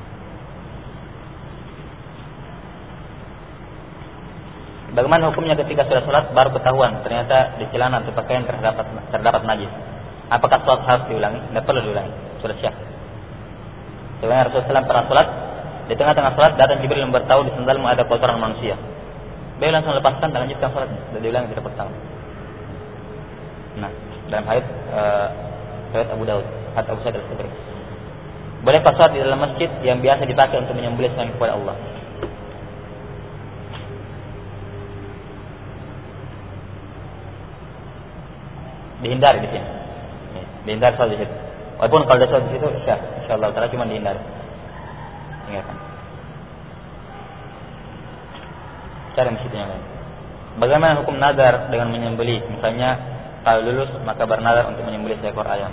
Bagaimana hukumnya ketika sudah sholat baru ketahuan ternyata di celana atau pakaian terdapat najis? Apakah sholat harus diulangi? Tidak perlu diulangi, sudah siap. Sebenarnya Rasulullah SAW pernah sholat, di tengah-tengah sholat datang Jibril memberitahu di sandalmu ada kotoran manusia. Beliau langsung lepaskan dan lanjutkan sholatnya, tidak diulangi, tidak bertahu. Nah, dalam hadits Abu Daud, hadits Abu Sa'id Al-Khudri. Bolehkah sholat di dalam masjid yang biasa dipakai untuk menyembelih selain kepada Allah? Dihindari di sini. Dihindari sholat di situ. Walaupun kalau ada sholat di situ, insyaallah taala cuma dihindari. Ingatkan. Cari masjid yang lain. Bagaimana hukum nazar dengan menyembelih? Misalnya kalau lulus maka bernazar untuk menyembelih seekor ayam.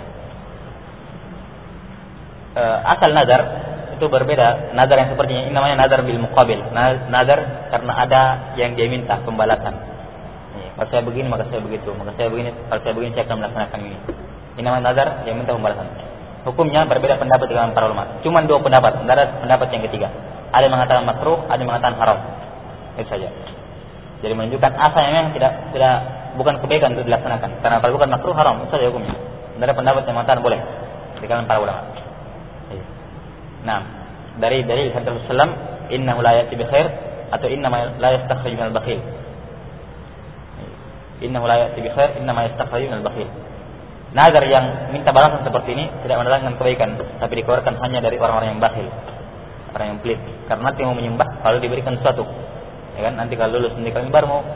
Asal nazar itu berbeda. Nazar yang seperti ini namanya nazar bil muqabil. Nazar karena ada yang dia minta pembalasan. Kalau saya begini maka saya begitu, maka saya begini, kalau saya begini saya akan melaksanakan ini. Ini namanya nazar yang minta pembalasan. Hukumnya berbeda pendapat dengan para ulama. Cuma dua pendapat, tidak ada pendapat yang ketiga. Ada yang mengatakan makruh, ada yang mengatakan haram. Itu saja. Jadi menunjukkan asal yang memang tidak bukan kebaikan untuk dilaksanakan. Karena kalau bukan makruh haram, itu saja hukumnya. Tidak ada pendapat yang mengatakan boleh di kalangan para ulama. Nah, dari hadis Rasulullah, innahu la ya'ti bi khair atau inna la yastakhrij minal bakhil. Innahu la ya'ti bi khair, inna ma yastakhrij minal bakhil. Nazar yang minta balasan seperti ini tidak mendatangkan kebaikan, tapi dikeluarkan hanya dari orang-orang yang bakhil, orang yang pelit. Karena nanti mau menyembah kalau diberikan sesuatu, ya kan? Nanti kalau lulus nanti kami baru mau.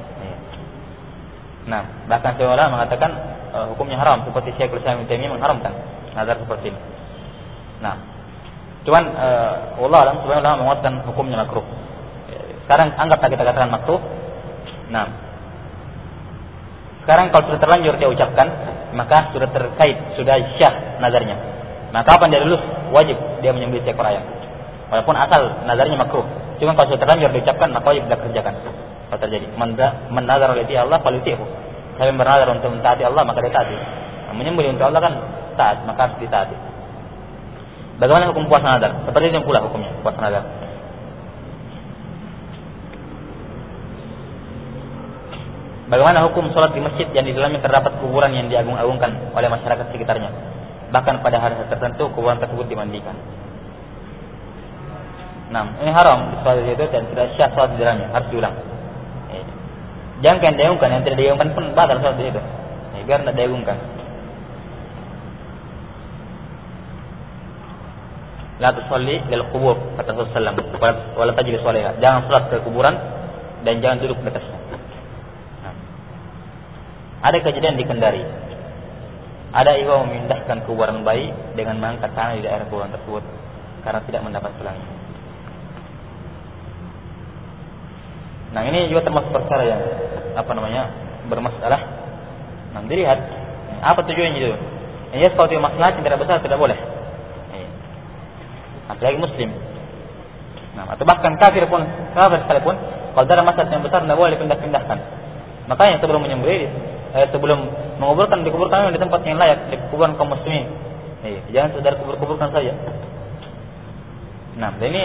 Nah, bahkan seorang mengatakan hukumnya haram, seperti Syekhul Islam Ibnu Taimiyah mengharamkan nazar seperti ini. Nah, cuman Allah alam sebenarnya menguatkan hukumnya makruh. Sekarang anggaplah kita katakan makruh. Nah, sekarang kalau sudah terlanjur dia ucapkan, maka sudah terkait, sudah syah nazarnya. Maka kapan dia lulus, wajib dia menyembelih seekor ayam. Walaupun asal nazarnya makruh. Cuma kalau sudah terlanjur diucapkan, maka wajib dia kerjakan. Kalau terjadi, man nazara li Allah falyuti'hu. Siapa yang bernazar untuk mentaati Allah, maka dia taati. Menyembelih untuk Allah kan taat, maka harus ditaati. Bagaimana hukum puasa nazar? Seperti itu pula hukumnya puasa nazar. Bagaimana hukum sholat di masjid yang di dalamnya terdapat kuburan yang diagung-agungkan oleh masyarakat sekitarnya? Bahkan pada hari tertentu kuburan tersebut dimandikan. Nah, ini haram sholat di situ dan tidak syah sholat di dalamnya, harus diulang. Jangan yang diagungkan, yang tidak diagungkan pun batal sholat di situ. Biar tidak diagungkan. La tusalli lil qubur, kata Rasulullah sallallahu wala tajlis alaiha. Jangan sholat ke kuburan dan jangan duduk di atasnya. Ada kejadian di Kendari. Ada ibu memindahkan kuburan bayi dengan mengangkat tanah di daerah kuburan tersebut karena tidak mendapat tulangnya. Nah, ini juga termasuk perkara yang bermasalah. Nah, dilihat apa tujuannya itu. Ini kalau tidak masalah tidak besar tidak boleh. Apalagi muslim. Nah, atau bahkan kafir sekalipun kalau ada masalah yang besar tidak boleh dipindah-pindahkan. Makanya sebelum menyembelih, sebelum menguburkan dikuburkan di tempat yang layak, di kuburan kaum muslimin. Jangan sekedar kuburkan saja. Nah, ini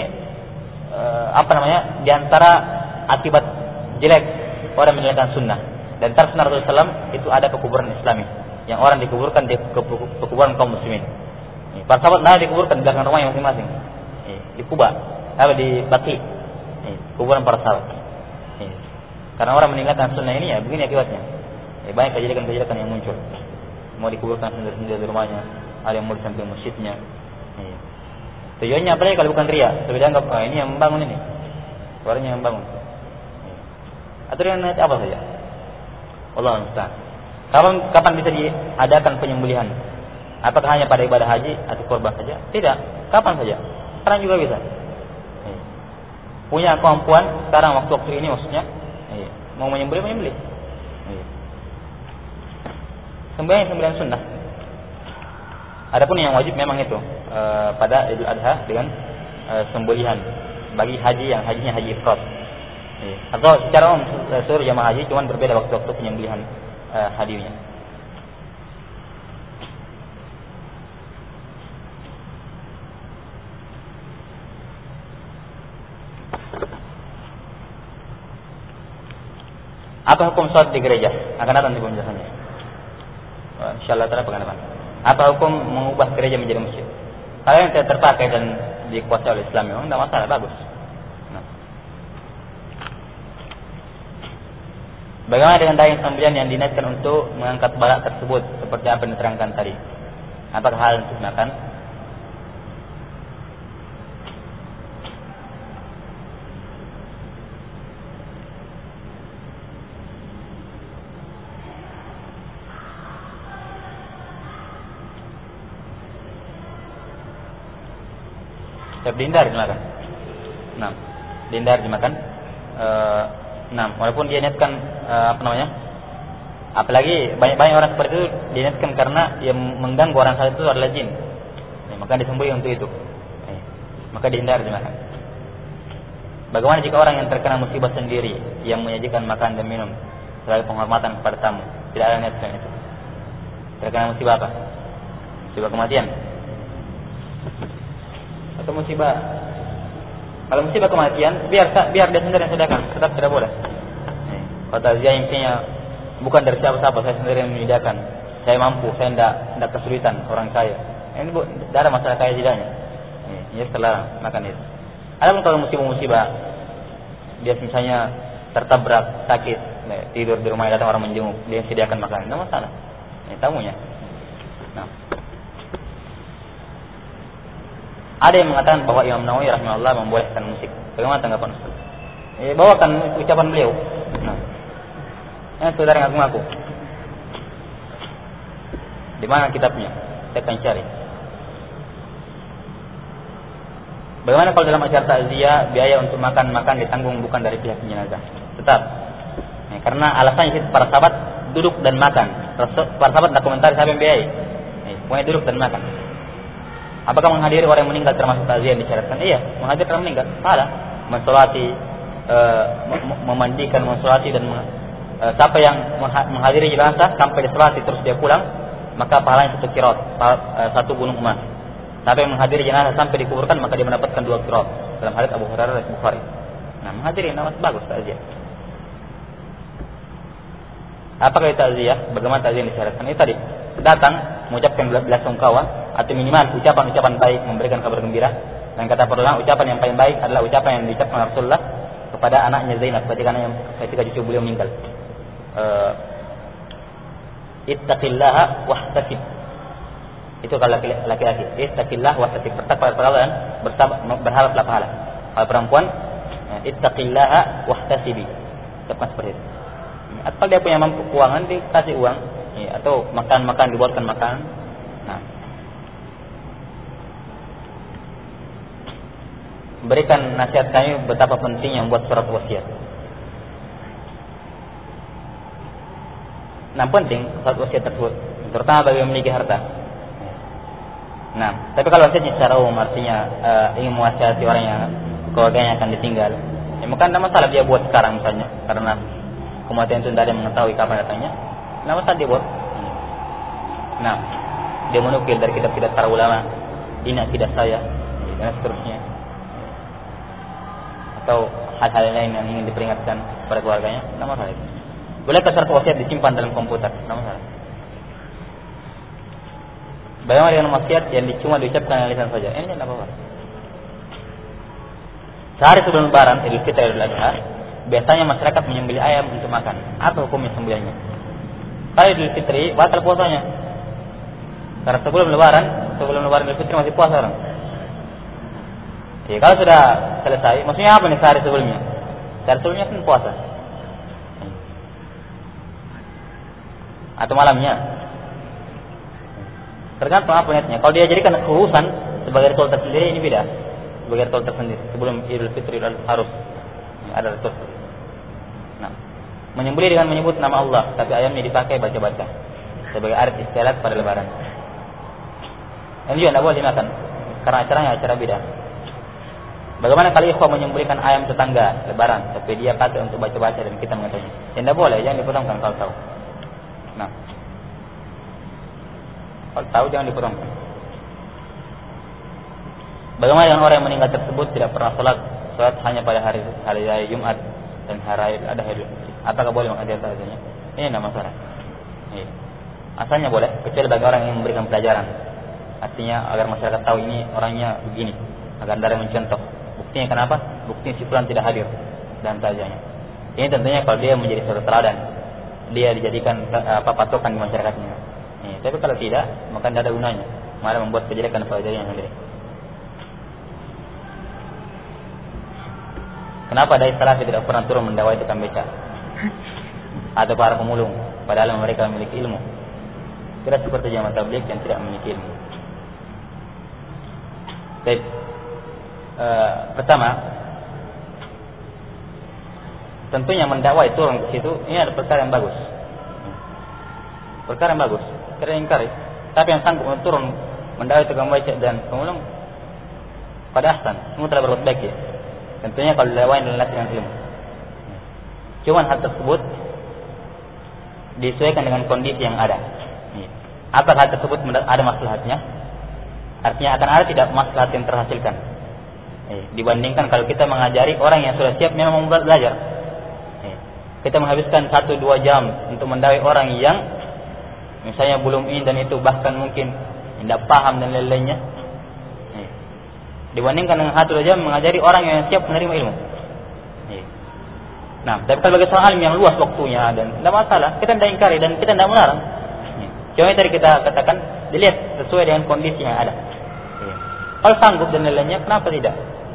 di antara akibat jelek orang meninggalkan sunnah. Dan antara sunnah Rasulullah SAW itu ada pekuburan Islami yang orang dikuburkan di pekuburan kaum muslimin. Para sahabat nah dikuburkan di belakang rumahnya masing-masing. Di Kuba, di Baqi. Kuburan para sahabat. Karena orang meninggalkan sunnah ini ya begini akibatnya. Banyak kejadian-kejadian yang muncul. Mau dikuburkan sendiri di rumahnya, ada yang mau di samping masjidnya. Tujuannya apa kalau bukan riya? Sudah dianggap ini yang membangun ini. Orangnya yang membangun. Atau dengan niat apa saja? Allah musta'an. Kapan bisa diadakan penyembelihan? Apakah hanya pada ibadah haji atau kurban saja? Tidak. Kapan saja. Sekarang juga bisa. Punya kemampuan sekarang waktu ini maksudnya. Mau menyembelih. Sembahyang sunnah. Adapun yang wajib memang itu pada Idul Adha dengan sembelihan bagi haji yang hajinya haji ifrad. Atau secara umum seluruh jamaah haji, cuman berbeda waktu-waktu penyembelihan hadiahnya. Apa hukum sholat di gereja? Akan datang di penjelasannya. Insyaallah taala pekan depan. Apa hukum mengubah gereja menjadi masjid? Kalau yang tidak terpakai dan dikuasai oleh Islam memang tidak masalah, bagus. Nah. Bagaimana dengan daging sembelihan yang diniatkan untuk mengangkat balak tersebut seperti apa yang diterangkan tadi? Apakah hal untuk makan? Dihindar dimakan. Nah, dihindar dimakan. Walaupun dia niatkan apalagi banyak orang seperti itu dia niatkan karena yang mengganggu orang saat itu adalah jin. Maka disembelih untuk itu. Maka dihindar dimakan. Bagaimana jika orang yang terkena musibah sendiri yang menyajikan makan dan minum sebagai penghormatan kepada tamu, tidak ada niat selain itu? Terkena musibah apa? Musibah kematian. Atau musibah, kalau musibah kematian biar dia sendiri yang sediakan, tetap tidak boleh. Kalau takziah intinya bukan dari siapa-siapa, saya sendiri yang menyediakan, saya mampu, saya tidak kesulitan orang kaya, ini tidak ada masalah kaya tidaknya, ini terlarang makan itu. Adapun kalau musibah dia misalnya tertabrak, sakit, tidur di rumah, datang orang menjenguk, dia sediakan makanan, tidak masalah, ini tamunya. Nah. Ada yang mengatakan bahwa Imam Nawawi rahimahullah membolehkan musik. Bagaimana tanggapan Ustaz? Bawakan ucapan beliau. Saudara ngaku-ngaku. Di mana kitabnya? Saya akan cari. Bagaimana kalau dalam acara takziah biaya untuk makan ditanggung bukan dari pihak jenazah? Tetap. Karena alasannya itu para sahabat duduk dan makan. Para sahabat tidak komentar siapa yang biayai. Pokoknya duduk dan makan. Apakah menghadiri orang yang meninggal termasuk takziah yang disyaratkan? Iya, menghadiri orang meninggal. Pahala mensolati, memandikan, mensolati dan siapa yang menghadiri jenazah sampai disolati terus dia pulang, maka pahalanya 1 qiraat, 1 gunung emas. Siapa yang menghadiri jenazah sampai dikuburkan, maka dia mendapatkan 2 qiraat. Dalam hadits Abu Hurairah dan Bukhari. Nah, menghadiri namanya bagus takziah. Apakah itu takziah? Bagaimana takziah yang disyaratkan? Itu tadi datang mengucapkan belasungkawa atau minimal ucapan-ucapan baik, memberikan kabar gembira. Dan kata para ulama, ucapan yang paling baik adalah ucapan yang diucapkan Rasulullah kepada anaknya Zainab ketika cucu beliau meninggal. Ittaqillaha wahtasib. Itu kalau laki-laki. Ittaqillah wahtasib. Bertakwa kepada Allah dan berharaplah pahala. Kalau perempuan, ittaqillaha wahtasibi. Ucapan seperti itu. Atau dia punya mampu keuangan, dikasih uang. Atau makan dibuatkan makan. Nah, berikan nasihat kami betapa pentingnya membuat surat wasiat. Nah, penting surat wasiat tersebut, terutama bagi yang memiliki harta. Nah, tapi kalau wasiatnya secara umum artinya ingin mewasiati orang yang keluarganya akan ditinggal, maka tidak masalah dia buat sekarang misalnya, karena kematian itu tidak ada yang mengetahui kapan datangnya. Tidak masalah dia buat. Nah, dia menukil dari kitab-kitab para ulama, ini akidah saya, dan seterusnya. Atau hal-hal lain yang ingin diperingatkan kepada keluarganya, tidak masalah itu. Bolehkah surat wasiat disimpan dalam komputer? Tidak masalah. Bagaimana dengan wasiat yang cuma diucapkan dengan lisan saja? Ini tidak apa-apa. Sehari sebelum Lebaran, Idul Fitri, Idul Adha, biasanya masyarakat menyembelih ayam untuk makan. Apa hukumnya sembelihnya? Kalau Idul Fitri, batal puasanya. Karena sebelum Lebaran Idul Fitri masih puasa orang. Kalau sudah selesai, maksudnya apa nih sehari sebelumnya? Sehari sebelumnya kan puasa. Atau malamnya. Tergantung apa niatnya. Kalau dia jadikan khususan sebagai ritual tersendiri, ini beda. Sebagai ritual tersendiri sebelum Idul Fitri harus ada ritual. Nah, menyembelih dengan menyebut nama Allah, tapi ayamnya dipakai baca-baca sebagai arti istilah pada Lebaran. Ini juga tidak boleh dimakan karena acaranya acara beda. Bagaimana kalau ikhwah menyembelihkan ayam tetangga lebaran, tapi dia pakai untuk baca-baca dan kita mengetahuinya? Tidak boleh, jangan dipotongkan kalau tahu. Nah, kalau tahu jangan dipotongkan. Bagaimana dengan orang yang meninggal tersebut tidak pernah sholat hanya pada hari raya Jumat dan hari ada hari Fitri? Apakah boleh menghadiri ta'ziyahnya? Ini tidak masalah. Asalnya boleh, kecuali bagi orang yang memberikan pelajaran. Artinya agar masyarakat tahu ini orangnya begini, agar dari mencontoh. Buktinya kenapa? Buktinya si fulan tidak hadir dalam ta'ziyahnya. Ini tentunya kalau dia menjadi suatu teladan, dia dijadikan patokan di masyarakatnya. Tapi kalau tidak, maka tidak ada gunanya, malah membuat kejelekan pada dirinya sendiri. Kenapa dai salafi tidak pernah turun mendakwai tukang beca atau para pemulung, padahal mereka memiliki ilmu? Tidak seperti jamaah tabligh yang tidak memiliki ilmu. Baik. Pertama, tentunya mendakwai turun ke situ, ini ada perkara yang bagus. Perkara yang bagus, tidak ingkari. Tapi yang sanggup turun mendakwai tukang beca dan pemulung, pada ahsan, semua telah berbuat baik ya. Tentunya kalau dilakukan dengan ilmu. Cuman hal tersebut disesuaikan dengan kondisi yang ada. Apakah hal tersebut ada maslahatnya? Artinya akan ada tidak maslahat yang terhasilkan. Dibandingkan kalau kita mengajari orang yang sudah siap memang belajar. Kita menghabiskan 1-2 jam untuk mendakwai orang yang misalnya belum ini dan itu, bahkan mungkin tidak paham dan lain-lainnya. Dibandingkan dengan 1-2 jam mengajari orang yang siap menerima ilmu. Nah, tapi kalau bagi seorang alim yang luas waktunya dan tidak masalah, kita tidak ingkari dan kita tidak melarang. Cuma tadi kita katakan dilihat sesuai dengan kondisi yang ada. Kalau sanggup dan lain-lainnya, kenapa tidak?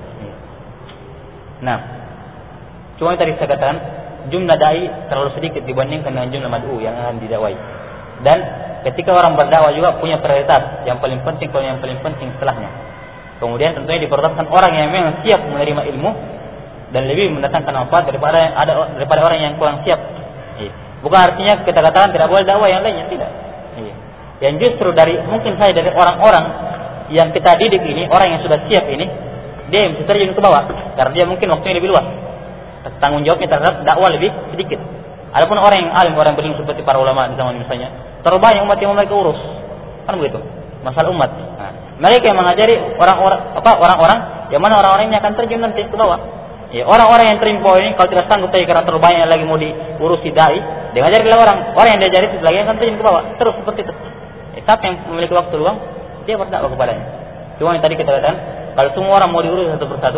Nah, cuma tadi saya katakan jumlah dai terlalu sedikit dibandingkan dengan jumlah mad'u yang akan didakwai. Dan ketika orang berdakwah juga punya prioritas, yang paling penting kalau yang paling penting setelahnya. Kemudian tentunya diprioritaskan orang yang memang siap menerima ilmu dan lebih mendatangkan manfaat daripada orang yang kurang siap. Bukan artinya kita katakan tidak boleh dakwah yang lainnya, tidak. Yang justru dari mungkin saya dari orang-orang yang kita didik ini, orang yang sudah siap ini, dia yang bisa terjun ke bawah karena dia mungkin waktunya lebih luas. Tanggung jawabnya terhadap dakwah lebih sedikit. Adapun orang yang alim, orang berilmu seperti para ulama di zaman misalnya, terlalu banyak umat yang mereka urus. Kan begitu? Masalah umat. Nah, mereka yang mengajari orang-orang yang mana orang-orang ini akan terjun nanti ke bawah. Orang-orang yang terima ini kalau tidak sanggup tadi karena terlalu banyak yang lagi mau diurusi dai, dia ngajarilah orang yang diajari itu lagi akan terjun ke bawah. Terus seperti itu. Siapa yang memiliki waktu luang, dia berdakwah kepadanya. Cuma yang tadi kita katakan, kalau semua orang mau diurus satu persatu,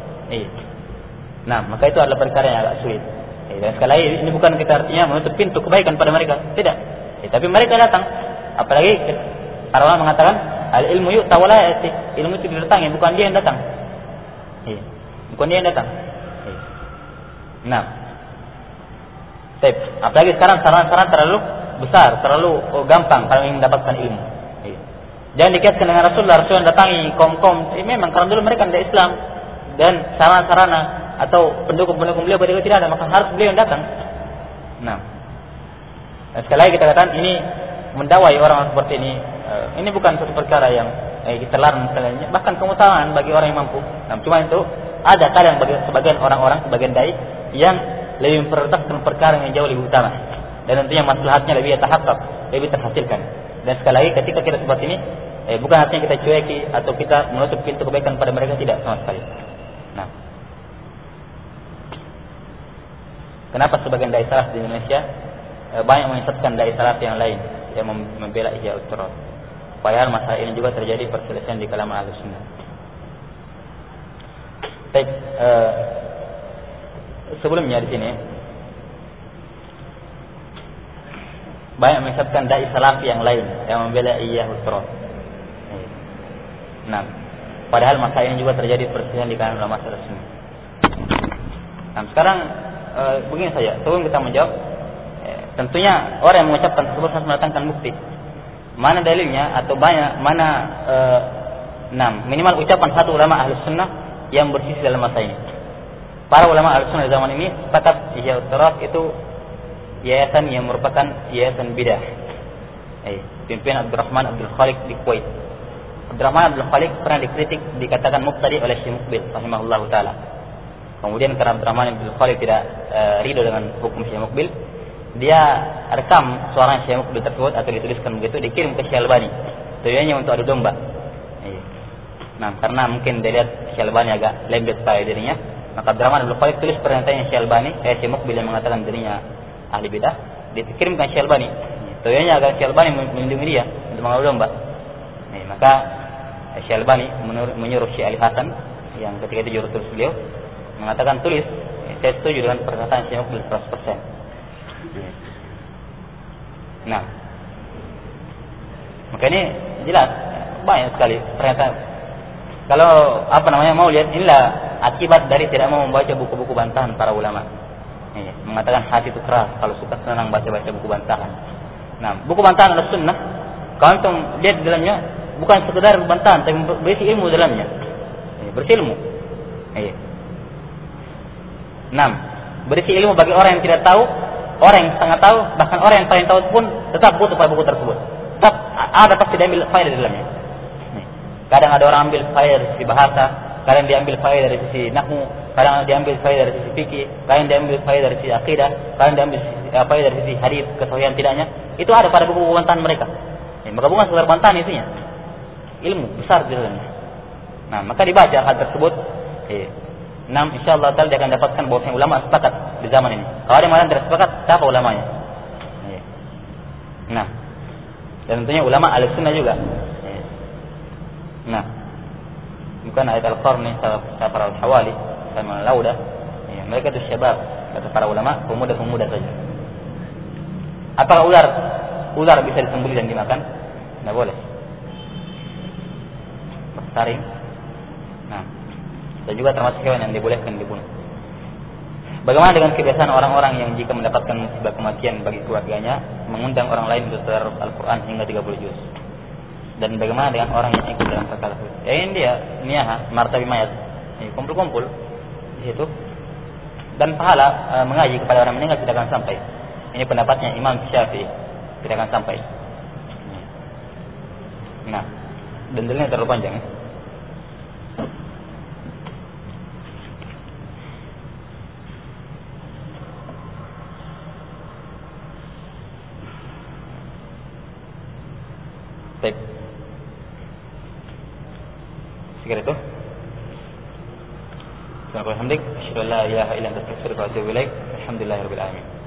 nah maka itu adalah perkara yang agak sulit. Dan sekali lagi ini bukan kita artinya menutup pintu kebaikan pada mereka, tidak. Tapi mereka datang, apalagi para ulama mengatakan al ilmu yu'ta wa la ya'ti, ilmu itu didatangi, bukan dia yang datang. Bukan dia yang datang. Nah, apalagi sekarang saran-saran terlalu besar, terlalu gampang kalau ingin mendapatkan ilmu. Jangan dikaitkan dengan Rasulullah datangi kaum-kaum. Memang karena dulu mereka tidak Islam dan sarana-sarana atau pendukung-pendukung beliau ketika tidak ada, maka harus beliau yang datang. Nah, dan sekali lagi kita katakan ini mendakwai orang seperti ini bukan suatu perkara yang kita larang misalnya, bahkan keutamaan bagi orang yang mampu. Nah, cuma itu ada kadang bagi sebagian orang-orang, sebagian dai yang lebih memprioritaskan perkara yang jauh lebih utama dan tentunya maslahatnya lebih tahakkuk, lebih terhasilkan. Dan sekali lagi ketika kita seperti ini bukan artinya kita cueki atau kita menutup pintu kebaikan pada mereka, tidak sama sekali. Nah, kenapa sebagian dai salaf di Indonesia banyak menyesatkan dai salaf yang lain yang membela Ihya Utsura? Padahal masalah ini juga terjadi perselisihan di kalangan Ahlussunnah. Baik, sebelumnya di sini banyak menyesatkan dai salaf yang lain yang membela Ihya Utsura. Nah, padahal masalah ini juga terjadi perselisihan di kalangan ulama Ahlussunnah. Nah, sekarang begini saja, sebelum kita menjawab, tentunya orang yang mengucapkan tersebut harus mendatangkan bukti. Mana dalilnya atau minimal ucapan satu ulama Ahlussunnah yang bersisi dalam masa ini. Para ulama Ahlussunnah di zaman ini sepakat Ihya Utsura itu yayasan yang merupakan yayasan bidah. Pimpinan Abdurrahman Abdul Khaliq di Kuwait. Abdurrahman bin Khalid pernah dikritik, dikatakan mubtadi oleh Syekh Muqbil rahimahullahu taala. Kemudian karena Abdurrahman bin Khalid tidak ridho dengan hukum Syekh Muqbil, dia rekam suara Syekh Muqbil tersebut atau dituliskan begitu, dikirim ke Syekh Albani. Tujuannya untuk adu domba. Nah, karena mungkin dia lihat Syekh Albani agak lembut pada dirinya, maka Abdurrahman bin Khalid tulis pernyataannya Syekh Albani, Syekh Muqbil yang mengatakan dirinya ahli bidah, dikirimkan Syekh Albani. Tujuannya agar Syekh Albani melindungi dia untuk mengadu domba. Maka Syekh Albani menyuruh Syekh Ali Hasan yang ketika itu juru tulis beliau mengatakan, tulis, saya setuju dengan perkataan Syekh Muqbil 100%. Nah, maka ini jelas banyak sekali pernyataan. Kalau mau lihat, inilah akibat dari tidak mau membaca buku-buku bantahan para ulama. Mengatakan hati itu keras, kalau suka senang baca-baca buku bantahan. Nah, buku bantahan adalah sunnah. Kalau antum lihat di dalamnya bukan sekedar bantahan, tapi berisi ilmu dalamnya. Berisi ilmu. Nah, berisi ilmu bagi orang yang tidak tahu, orang yang setengah tahu, bahkan orang yang paling tahu pun tetap butuh pada buku tersebut. Tetap ada pasti diambil faedah di dalamnya. Kadang ada orang ambil faedah dari sisi bahasa, kadang diambil faedah dari sisi nahwu, kadang diambil faedah dari sisi fikih, kadang diambil faedah dari sisi akidah, kadang diambil faedah dari sisi hadis, kesahihan tidaknya. Itu ada pada buku bantahan mereka. Maka bukan sekedar bantahan isinya, ilmu besar di dalamnya. Nah, maka dibaca hal tersebut. Nah, insyaallah taala dia akan dapatkan bahwa ulama sepakat di zaman ini. Kalau ada yang tidak sepakat, siapa ulamanya? Nah, dan tentunya ulama al-sunnah juga. Nah, bukan ayat al-qarni para al-hawali sama lauda. Mereka itu syabab, kata para ulama, pemuda-pemuda saja. Apakah ular bisa disembelih dan dimakan? Tidak boleh. Taring. Nah, dan juga termasuk hewan yang dibolehkan dibunuh. Bagaimana dengan kebiasaan orang-orang yang jika mendapatkan musibah kematian bagi keluarganya, mengundang orang lain untuk tadarus Al-Quran hingga 30 juz? Dan bagaimana dengan orang yang ikut dalam perkara tersebut? Ini dia niyaha, martabi mayat, kumpul-kumpul di situ, dan pahala mengaji kepada orang meninggal tidak akan sampai. Ini pendapatnya Imam Syafi'i, tidak akan sampai. Nah, dan dalilnya terlalu panjang. Baik. Sekian itu. Alhamdulillah, asyhadu an la ilaha illa anta astaghfiruka wa atubu ilaik. Alhamdulillahirabbil alamin.